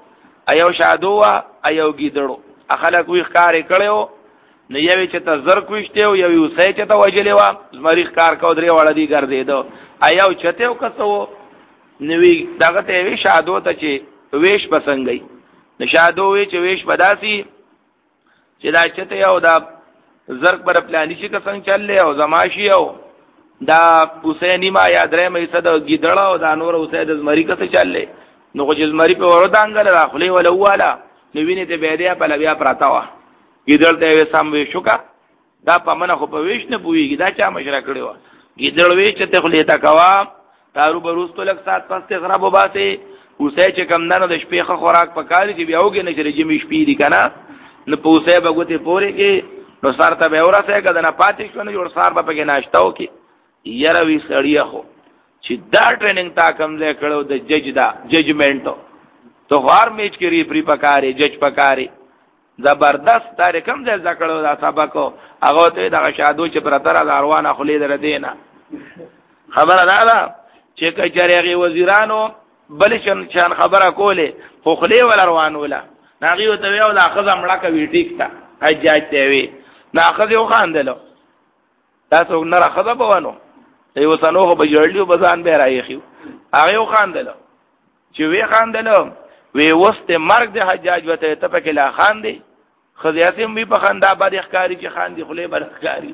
ایو شادو وا ایو گیدړو اخلک وی ښکارې کړو نو یوی چې ته زر کوشته او یوی وسې چې ته وجلې وا زمری ښکار کو درې وړ دی ګرځیدو ایو چته وکسو نوی دغه ته وی شادو ته چې ویش بسنګي نشادو وی چې ویش بداسي چې دا چته یو دا زرق پر پلاني شي څنګه چلې او زماشي او دا حسینی ما یاد رې مې صد گیدړ او دا نور حسین زمری کته چلې نو خو زمری په ورو دانګل راخلي ولا والا نو ویني ته بیا په لبیا پراتا وا گیدړ ته سم وی شوکا دا پمنه خو په ویش نه پويږي دا چا مشره کړی و گیدړ وی چې ته خلیتا کوا تارو بروستو لک سات پسته خراب وباسي اوسه چې کم نه د شپې خوراک پکاري چې بیا وګنه چې جمی شپې دي کنه نو پوسه بغوته پوري کې نو سار ته به اورسه کده پاتې شو نه جوړ سار به کې ناشتاو کې یره وی سړیا خو چې دا ټریننګ تا کم ځای کړو د جج دا ججمنټ تو هر میچ کې ری پری پکاري جج پکاري زبردست تار کم ځای ځکړو دا سبق هغه ته دا شادو چې پر تر اروانه خلی در دینه خبره دا ده چې کچریږي وزیرانو بل شان خبره کوله خو خلی ول روان ولا ناغي وته یو دا خزه مړه کوي ټیک تا حجاج ته وی ناخذ یو خاندلو تاسو نه راخذ بوانو یو سنوه به جوړلیو بزان به رايخیو هغه یو خاندلو چې وی خاندلو وی وسته مرګ د حجاج وته ته پکې لا خاندي خزیاتم وی په خندا باندې ښکاری چې خاندي خله بل ښکاری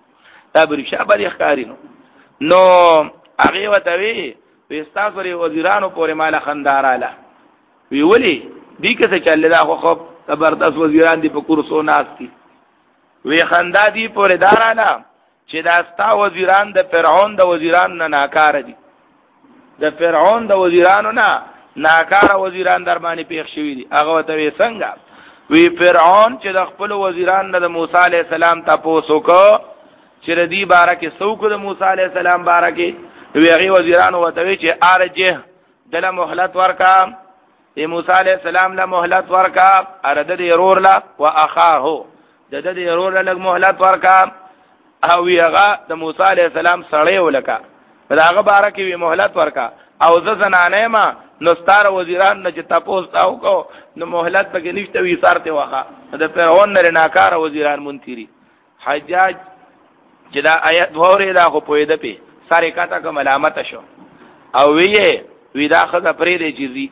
تبر شابه ښکاری نو نو هغه وته وی وستاسوري وزیرانو پورې مال خنداراله وی ولی دی که څه چل دا خو زبردست وزیران دی په کورسو ناشتي وی خندا دی پورې داراله چې دا ستا وزیران د فرعون د وزیران نه ناکاره دي د فرعون د وزیرانو نه ناکاره وزیران در باندې پیښ شوی دي هغه ته وی څنګه وی فرعون چې د خپل وزیران نه د موسی علی السلام تاسو کو چې ردی بارکه سوق د موسی علی السلام بارکه وی هغه وزیرانو وته چې ارجه دله مهلت ورکا د موسی علی السلام له مهلت ورکا ارده د يرور لا واخاه د د يرور له مهلت ورکا او هغه د موسی علی السلام سړی ولکا داغه بارکه وی مهلت ورکا او ز زنانه ما نو ستاره وزیران نه چې تاسو تاو کو نو مهلت پکې نشته وی سارته واخا د فرعون نه ناکار وزیران منتری حجاج چې دا آیت وره دا خو پوی ده په ساره کاته کوم علامت شو او وی وی دا خزه پرې دی چیزی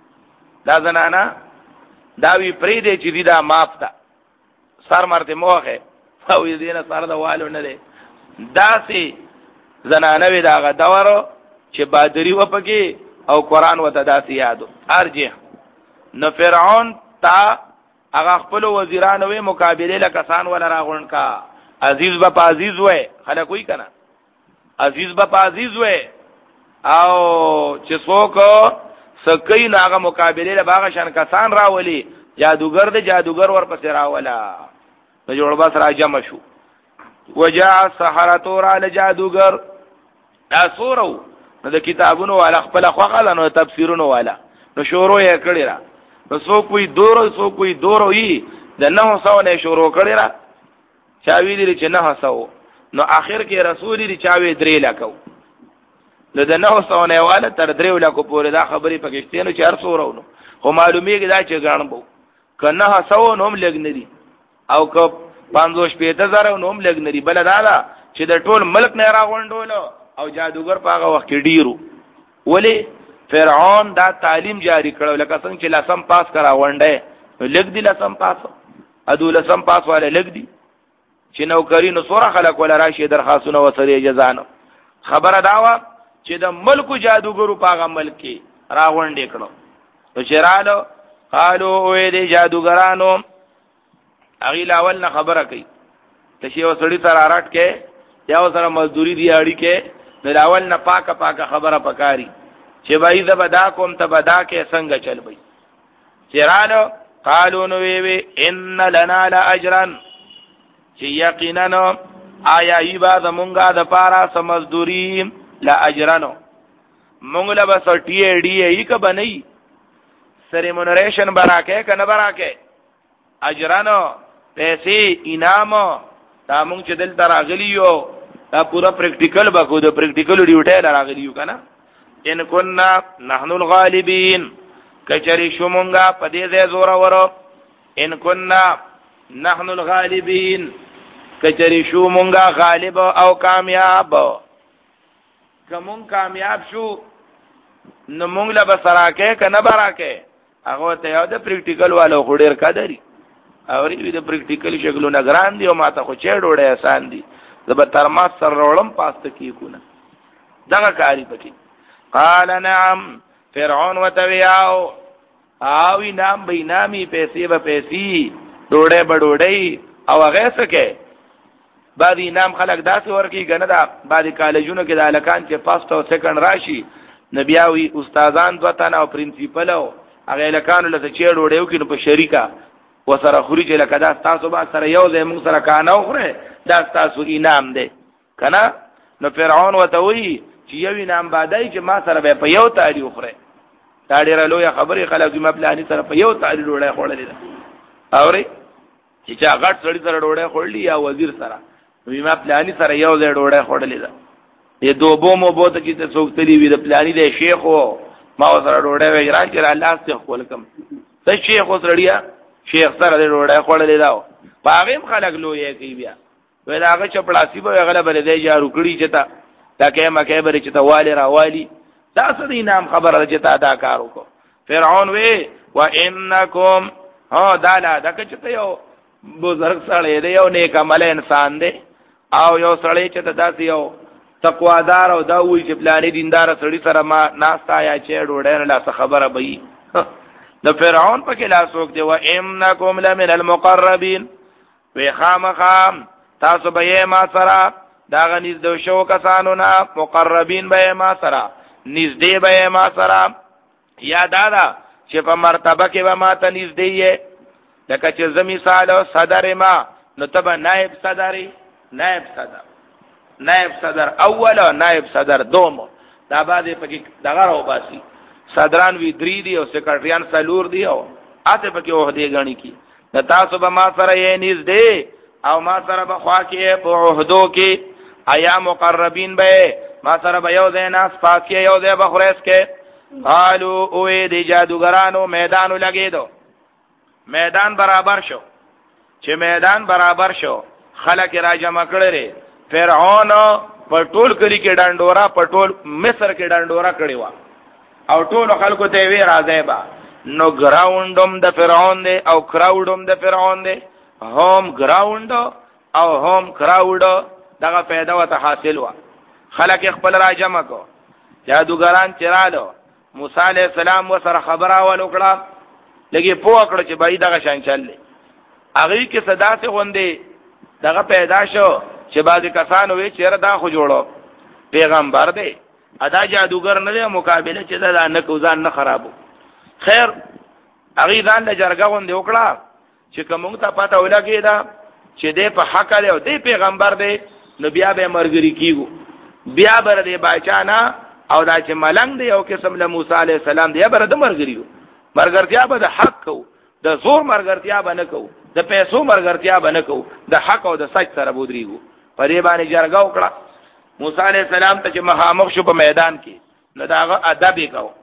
دا زنانا دا وی پرې دی چې دا ماف تا سر مرته موخه او دې نه سره دا والو نه دی دا سي زنانه وی دا غدورو چې بادری و پکې او قران وته داسې یادو ارجه نو فرعون تا هغه خپل وزیرانو وی مقابله لکسان ولا راغون کا عزیز با عزیز وای خلک وی کنه عزیز با عزیز وای او چې څوک سکه ناغه مقابله له باغ شان کسان راولي جادوګر د جادوګر ورپسې راولا نو جوړ بس راجم شو وجاء السحرة على جادوګر اسورو نو د کتابونو والا خپل خوغل نو تفسیرونو والا نو شروع یې کړی را نو څوک وی دورو څوک وی دورو یې د نهو سو نه شروع کړی را چا ویلی چې نه سو نو اخر کې رسول دې چا وی درې لکو نو د نهو سو نه والا تر درې لکو پورې دا خبرې پکشته نو چار سو ورو خو معلومیږي دا چې غاڼبو کنه سو نوم لګنري او که پنځوس پېته زره نوم لګنري بل دا دا چې د ټول ملک نه راغونډولو او جادوګر په هغه وخت کې ډیرو ولی فرعون دا تعلیم جاری کړو لکه څنګه چې لسم پاس کرا ونډه لګ دی لسم پاس ادو لسم پاس والے لګ دی چې نوکری نو سوره خلق ولا راشي درخواستونه وسري جزانه خبره داوا چې د ملک جادوګرو په هغه ملک کې راغونډې کړو نو چرالو قالو وې دي جادوګرانو اغه لاول نه خبره کوي ته شی وسړی تر اراټ کې یا سره مزدوری دی اړي کې نلاول نه پاکه پاکه خبره پکاري چې بای ز بدا کوم ته بدا کې څنګه چل بای چرالو قالو نو وی وی ان لنا لاجرا چې یقینا آیا ایبا زمونږه د پارا سمزدوری لا اجرانو مونږ له بس ټی ډی ای ک بنئ سریمونریشن براکه کنه براکه اجرانو پیسې انعام دا مونږ چې دل تر اغلیو دا پورا پریکټیکل بکو د پریکټیکل ډیوټه راغلیو کنه ان كنا نحن الغالبین کچری شومونگا پدیده زور ورو ان کننا نحن الغالبین کچری شومونگا غالب او کامیاب کمون کامیاب شو نمونگ لبا سراکے که نبراکے اگو تیو ده پریکٹیکل والو خوڑیر کدری اوری وی ده پریکٹیکل شکلو نگران دی و ما تا خو چه ڈوڑے احسان دی زبا ترماس سر روڑم پاستا کی کنا دغا کاری پکی قال نعم فرعون و تویاو آوی نام بی نامی پیسی با پیسی ڈوڑے با ڈوڑی او غیسکے بعضی نام خلق داسی ورکی گنه دا بعضی کالجونو که دا لکان چه فاست و سیکنڈ راشی نبیاوی استازان دوتن او پرنسیپلو اگه لکانو لسه چه ڈوڑیو که نو پا شریکا و سر خوری چه لکه دا ستاسو با سر یو زی مونگ سر کانو خوره دا ستاسو اینام ده کنا نو فرعون و توی چه یو اینام بادای چه ما سر بے پا یو تاریو خوره تاڑی را لویا خبری خلق زی مبلانی سر پا یو تاری ڈوڑی خوڑه لیده اوری چه چه غٹ سڑی سر ڈوڑی خوڑ لی یا وزیر سر ویما پلانی سره یو ځای ډوډۍ خوړلې ده دې دوبو مو بوته چې ته څوک تلی وي د پلانی د شیخ او ما سره ډوډۍ ویران چې الله ست خپل کم ته شیخ وسړیا شیخ سره د ډوډۍ خوړلې ده باغیم خلک لوی کوي بیا وای داغه چپړاسی به غله بل دی جارو کړی چې تا تکه مکه بر چې تا والی را والی دا څه نام خبره چې تا دا کار وکړو فرعون وی و انکم ها دا لا دا چې ته یو بزرگ سړی دی یو نیک عمل انسان دی او یو سړی چې داسې یو تقوادار او دا وی چې پلانې دیندار سړی سره ما ناستا یا چې ډوډۍ نه لاس خبره بې د فرعون په کې لاس وک دی و انکم لمن المقربین وی خامخام تاسو به ما سره دا غنیز دو شو کسانو نه مقربین به ما سره نږدې به ما سره یا دادا چې په مرتبه کې به ما ته نږدې یې لکه چې زمي سالو صدر ما نو تبا نائب صدری نائب صدر نائب صدر اول او نائب صدر دوم دا باندې پکې دغه راو باسي صدران وی درې دی او سیکرټریان سلور دی او اته پکې وحده غنی کی د تاسو به ما سره یې نږدې او ما سره به خوا کې په وحدو کې ایا مقربین به ما سره به یو ځای ناس پاکي یو ځای به خریس کې قالو او دې جادوګرانو میدانو لګیدو میدان برابر شو چې میدان برابر شو خلک را جمع کړي فرعون په ټول کلی کې ډنډورا په ټول مصر کې ډنډورا کړي وا او ټول خلکو ته وی راځي با نو ګراوندوم د فرعون دی او کراوډوم د فرعون دی هوم ګراوند او هوم کراوډ دغه پیدا وته حاصل وا خلک خپل را جمع کو جادوګران چرالو موسی علیہ السلام وسره خبره ولوکړه لګي پوه کړ چې بای دغه شان چلې هغه کې صدا څه غوندې دغه پیدا شو چې بعضی کسانو وی چیرې دا خو جوړو پیغمبر دی ادا جادوګر نه دی مقابله چې دا نه کوزان نه خرابو خیر هغه ځان له جرګه غوندې وکړه چې کومه ته پته ولګی دا چې دې په حق دی او دې پیغمبر دی نو بیا به مرګري کیږي بیا بر دې باچانا او دا چې ملنګ دی او قسم له موسی علی السلام دی بر د مرګریو مرګرتیا به د حق کو د زور مرګرتیا به نه کو د پیسو مرګرتیا به نه کو د حق او د سچ سره بودريګو په دې باندې جرګه وکړه موسی علی السلام ته چې مخامخ شو په میدان کې نو داغه ادب یې کو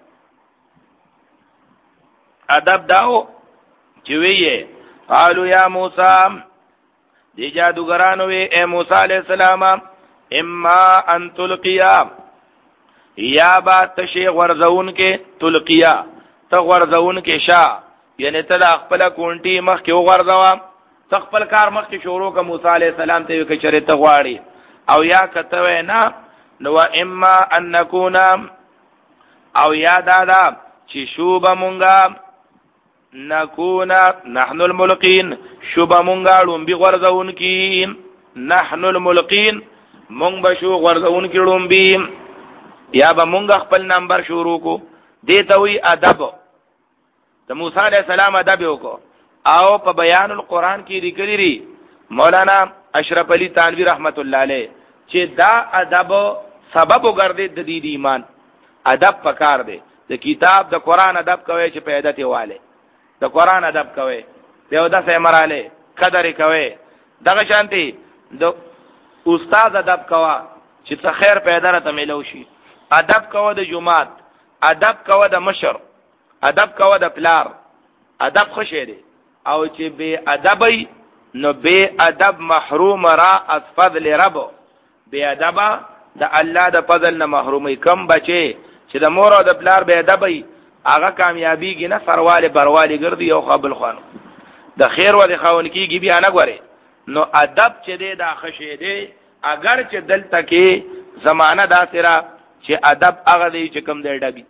ادب داو چې ویې قالو یا موسی دی جادوګرانو وی اے موسی علیہ السلام اما ان تلقیا یا با تشی غرزون کې تلقیا ته غرزون کې شا یعنی ته خپل کونټي مخ کې غرزوا ته خپل کار مخ کې شروع کا موسی علیہ السلام ته کې چرته ته غواړي او یا کته وینا نو اما ان نکونا او یا دادا چې شوب مونږه نکونا نحن الملقین شوب مونږه لوم بي غرزون کې نحن الملقین مونږ به شو غرزون کې لوم بي یا به مونږ خپل نمبر شروع کو دیته وی ادب د موسی علیہ السلام ادب وکړو او په بیان القرآن کې لیکلي ری مولانا اشرف علی تانوی رحمت الله علیه چې دا ادب سبب وګرځي د دې ایمان ادب پکار دی د کتاب د قرآن ادب کوي چې پیدا تی والے د قرآن ادب کوي یو د سمراله قدر کوي دغه شانتي د استاد ادب کوا چې څه خیر پیدا راته ملو شي ادب کوه د جمعات ادب کوه د مشر ادب کوه د پلار ادب خوشی دی او چې به ادبي نو به ادب محروم را از فضل رب به ادب د الله د فضل نه محرومي کم بچي چې د مور او د پلار به ادبي هغه کامیابیږي نه سرواله برواله ګرځي او قبل خوانو د خیر ولې خاون کیږي بیا نه غوري نو ادب چې دی دا خشه دی اگر چې دلته کې زمانہ دا سره چې ادب هغه دی چې کم دی ډبي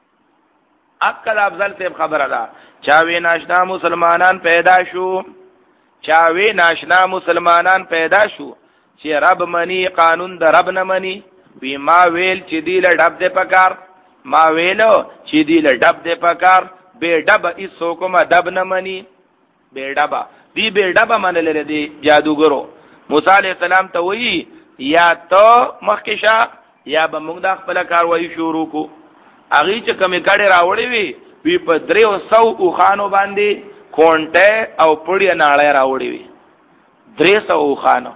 اکل افضل سے خبر ادا چاوی ناشنا مسلمانان پیدا شو چاوی ناشنا مسلمانان پیدا شو چې رب منی قانون د رب نه منی وی ما ویل چې دی له ډب دې پکار ما ویلو چې دی له ډب دې پکار به ډب ایسو کوم ادب نه منی به ډبا دی به ډبا منل لري دی جادوګرو موسی علی السلام ته وی یا تو مخکشا یا به موږ د خپل کاروایی شروع کو اغه چې کمی کډه راوړې وی وی په دریو سو او خانو باندې کونټه او پړی ناړې راوړې وی درې سو خانو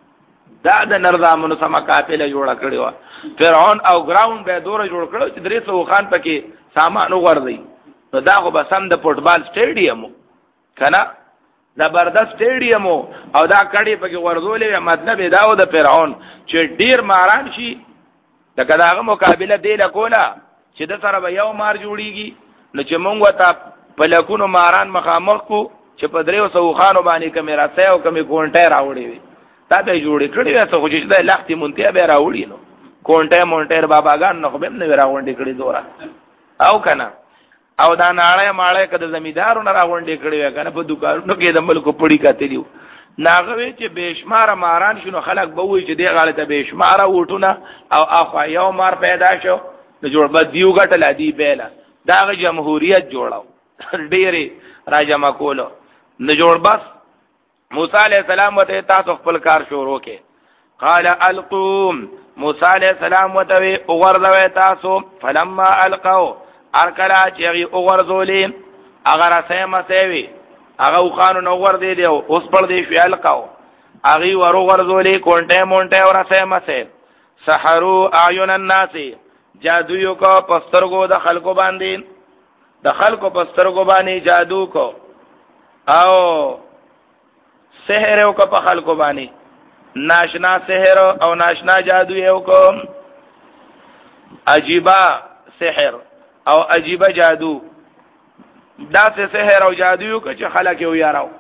دا د نظامونو سم قافله جوړ کړی و فرعون او ګراوند به دوره جوړ کړو چې درې سو خان پکې سامان وګرځي نو دا خو بسم د فوټبال سټیډیم کنه زبردست سټیډیم او دا کړي پکې ورزولې مطلب دا و د فرعون چې ډیر ماران شي دغه داغه مقابله دی له کوله چې د سره به یو مار جوړیږي نو چې مونږ وته په لکونو ماران مخامخ کو چې په دریو سو خانو باندې کمرا سه او کمی کونټه راوړي وي تا به جوړې کړې وي څه خو چې د لختي مونته به راوړي نو کونټه مونټه باباګان نو به نه راوړي کړې دورا او کنه او دا ناړې ماړې کده زمیدارو نه راوړي کړې وي کنه په دکانونو کې د ملک پړی کاتلیو ناغوي چې بشمار ماران شنو خلک به وي چې دی غاړه ته بشمار وټونه او اخو یو مار پیدا شو د جوړ بد دیو غټل ادي بیل دا جمهوریت جوړاو ډېری راجما کولو نه جوړ بس موسی علیہ السلام وته تاسو خپل کار شروع کې قال القوم موسی علیہ السلام وته وګرځوي تاسو فلما القوا ارکلا چې وګرځولې اگر سمه سوي هغه خانو نو ور دی دی اوس پر دی شو القوا هغه ورو ورځولې کونټه مونټه اور سمه سه سحروا اعین الناس جادو یو کو پسترګو د خلکو باندې د خلکو پسترګو باندې جادو کو او سحر یو کو په خلکو باندې ناشنا سحر او ناشنا جادو یو کو عجیبا سحر او عجیبا جادو دا سحر او جادو یو کو چې خلک یو یاراو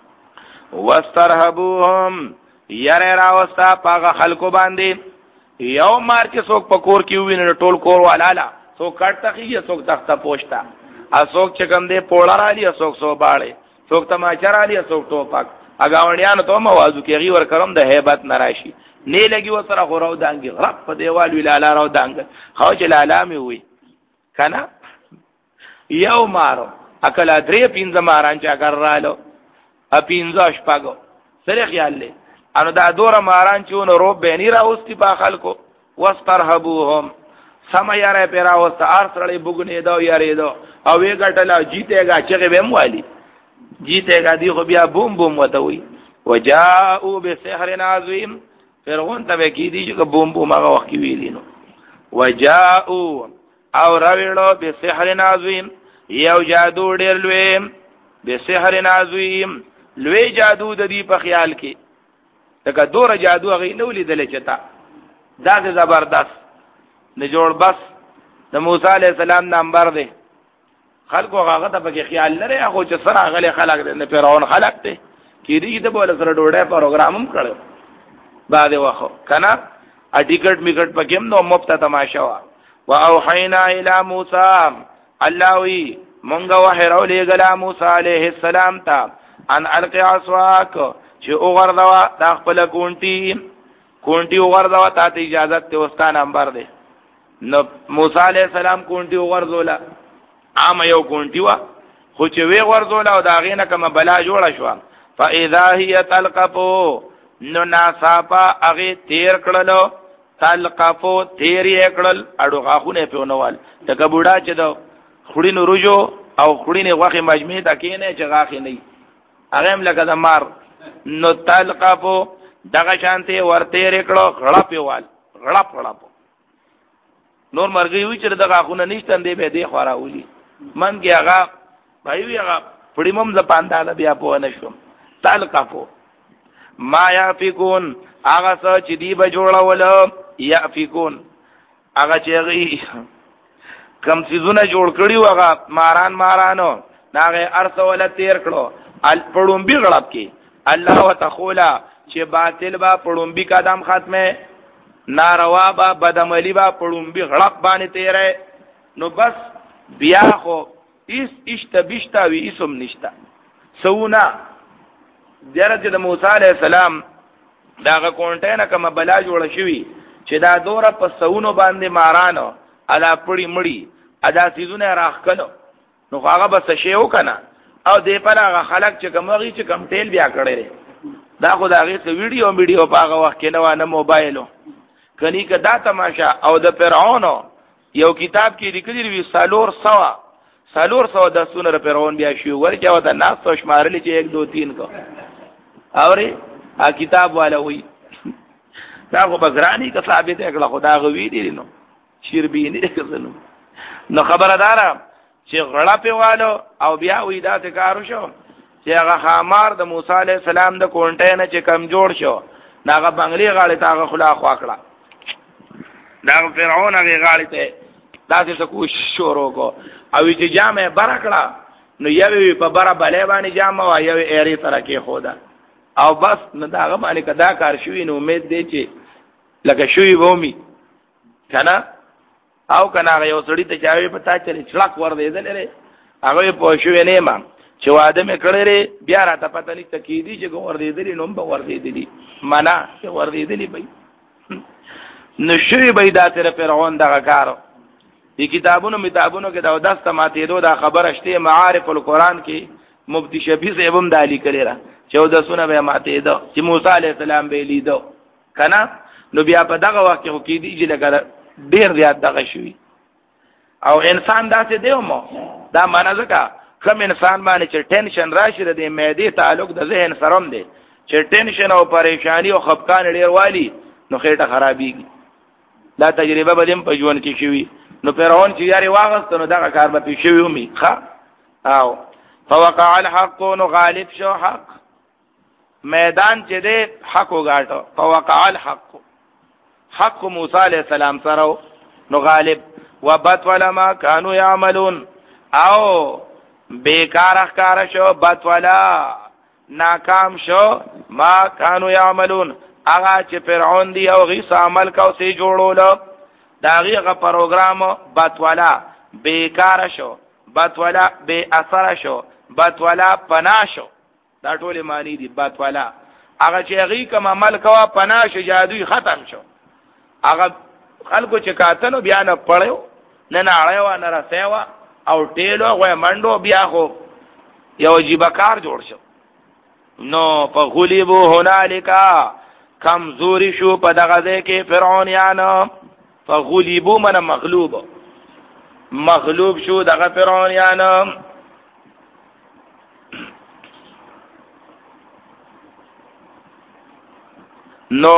واسترهبوهم یاره راوستا پاغه خلکو باندې یو مار چې څوک پکور کې ویني ټول کور والاله څوک کټخي څوک تخته پوښتا ا څوک چې کوم دې پوړه را لري څوک سو باړې څوک تماچا را لري څوک ټوپک اګاونډیانو ته موازو کې ور کړم د hebat نراشي نه لګي وسره غراو دانګي غرب په دیوال ویلاله راو دانګ خو چې لاله مې وي کنه یو مارو اکل درې پینځه ماران چې اگر رالو ا پینځه شپګو سره خیال لې انو دا دوره ماران چې نو روب بینی راوستي په خلکو واسترهبوهم سم یاره پیرا واست ارسړې بوګنې دا یارې دا او وی ګټلا جیتهګا چې به موالي جیتهګا دی خو بیا بوم بوم وته وي وجاءوا بسحر عظیم فرعون ته کی دی چې بوم بوم هغه وخت ویلی نو وجاءوا او راویلو بسحر عظیم یو جادو ډیر لوی بسحر عظیم لوی جادو د دې په خیال کې دغه دور جادو هغه نو لیدل چتا دا زبردست نه جوړ بس د موسی علی السلام نمبر دی خلکو هغه ته په خیال لري هغه چې سره غلي خلق نه فرعون خلق ته کیږي د بوله سره ډوډۍ پروګرام هم کړو بعد واخو کنه ا ټیکټ میکټ پکې نو مفت تماشا وا واوحینا الی موسی الله وی مونږه وحیرو لګلا موسی علیه السلام ته ان القی عصاک چې وګرځوا د خپل کونټي کونټي وګرځوا ته اجازه ته وستا نمبر دی نو موسی علیہ السلام کونټي وګرځولا عام یو کونټي وا خو چې وی وګرځولا او دا غینه کوم بلا جوړه شو فاذا هي تلقفو نو ناصافا هغه تیر کړلو تلقفو تیر یې کړل اډو غاخونه پیونوال ته کبوډا چې دو خړینو روجو او خړینې غوخه مجمع تا کینه چې غاخې نه هغه هم لکه د مار نو تلقفو دغه شانته ورته رکړو غړپ پیوال غړپ غړپ نور مرګي وی چې دغه غونه نشته دې به دې خورا ولي من کې هغه پایوي هغه پړې مم ز پانداله بیا په نشم تلقفو ما یافکون هغه څه چې دی به جوړول یافکون هغه چې غي کم سيزونه جوړ کړیو هغه ماران مارانو ناغه ارسول تیر کړو ال پړوم بي غړپ کې الله وتعالى چې باطل با پړوم بي قدم ختمه ناروا با بدعملی با پړوم بي غړپ باندې تیرې نو بس بیا خو اس اشت بشتا وی اسم نشتا سونا درته د موسی عليه السلام داغه کونټه کما بلا جوړ شوی چې دا دوره په سونو باندې مارانو الا پړی مړی ادا سيزونه راخ کلو نو هغه بس شیو کنه او دې پر هغه خلک چې کومغي چې کم ټیل بیا کړي دا خو دا غي څه ویډیو ویډیو په هغه وخت کې نه نه موبایلو کني که دا تماشا او د فرعون یو کتاب کې لیکلي وی سالور سوا سالور سوا د سونره فرعون بیا شو ورته وته ناس تو شمارل چې یک دو تین کو اوري ا کتاب والا وی دا خو بګرانی که ثابت کړه خدا غوی دی نو شیربینی کزنو نو خبردار چې غړه په والو او بیا وی دا څه کارو شو چې هغه خامار د موسی عليه السلام د کونټه نه چې کم جوړ شو ناغه بنگلي غاړه تاغه خلا خواکړه دا فرعون هغه غاړه ته دا څه کو شروع کو او چې جامه برکړه نو یوه په بره بلې باندې جامه او یو ایری سره کې خودا او بس نو داغه باندې کدا کار شوی نو امید دی چې لکه شوی وومي کنه او کنه یو سړی ته چاوي پتا چلی چلک ور دی دلې هغه په شوی نه ما چې واده مې کړې بیا راته پته نه تکیدی چې ور دی دلی نو به ور دی دلی معنا چې ور دی دلی به نو شوی به دا تر فرعون دغه کارو دي کتابونو متابونو کې دا داسته ماته دو دا خبر شته معارف القرآن کې مفتی شفیع صاحب هم دالی کړی را چودہ سونه به ماته دو چې موسی عليه السلام به لیدو کنه نو بیا په دغه وخت کې کې دی چې لګره ډیر زیات دغه شوی او انسان داسې دیو مو دا معنا ځکه کوم انسان باندې چې ټینشن راشي د معدې تعلق د ذهن سره هم دی چې ټینشن او پریشانی او خفقان ډیر والی نو خېټه خرابېږي دا تجربه به هم په ژوند کې شوی نو فرعون چې یاري واغست نو دغه کار به پیښ شوی ومي ښا او فوقع الحق نو غالب شو حق میدان چې دی حق وګاټو فوقع الحق حق موسی علیہ السلام سره نو غالب وبطل ما كانوا يعملون او بیکار اخکار شو بطولا ناکام شو ما كانوا يعملون هغه چې فرعون دی او غیس عمل کو سي جوړول دا غیغه پروګرام بطولا بیکار شو بطولا بے اثر شو بطولا پنا شو دا ټول معنی دي بطولا هغه چې غی کوم عمل کوا پنا شو جادوی ختم شو هغه خلکو چې کاتنو بیا نه پړیو نه ناړیو نه رسېوا او ټیلو غوې منډو بیا خو یو جیبکار جوړ شو نو په غلیبو هنالکا کمزوری شو په دغه ځای کې فرعونیان فغلیبو من مغلوب مغلوب شو دغه فرعونیان نو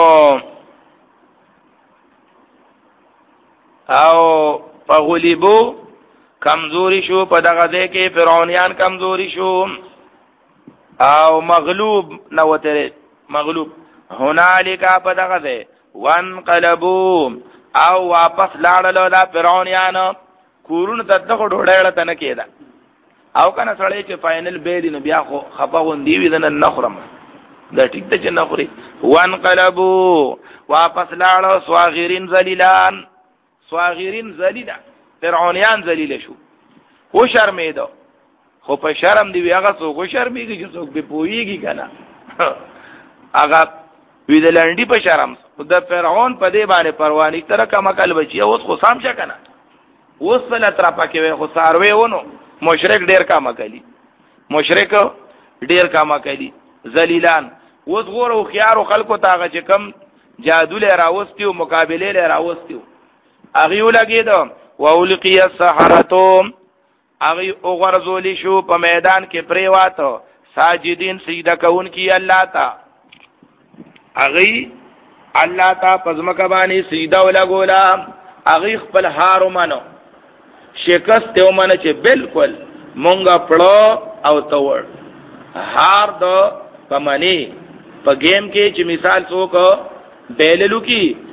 او فغلیبو کمزوری شو په دغه ځای کې فرعونیان کمزوری شو او مغلوب نو تر مغلوب هنالک په دغه ځای وانقلبوا او واپس لاړل لا فرعونیان کورون دغه ډوډۍ ته نه کېده او کنه سړی چې فائنل بیل نو بیا خو خپغون دی وینن نخرم دا ټیک ته چې نخري وانقلبوا واپس لاړل صاغرین ذلیلان صاغرین ذلیلا فرعونیان ذلیل شو خو شرمېدو خو په شرم دی هغه څوک شرمېږي چې څوک به پويږي کنه هغه وی د لنډي په شرم د فرعون په دې باندې پروانې تر کما کل بچي اوس خو سام شه کنه اوس له تر پکې وي خو ساروي ونو مشرک ډیر کما کوي مشرک ډیر کما کوي ذلیلان اوس غورو خيارو خلکو تاغه چې کم جادو له راوستیو مقابله له راوستیو اغه ولګیدو واولقي السحرتو اغه وګرځولې شو په میدان کې پریواتو ساجدين سجده کوون کی الله تا اغه الله تا پزمک باندې سجده ولګولا اغه خپل هارو منو شکست یو معنی چې بالکل مونږه پړو او توړ هار د پمنی په گیم کې چې مثال څوک بیللو کی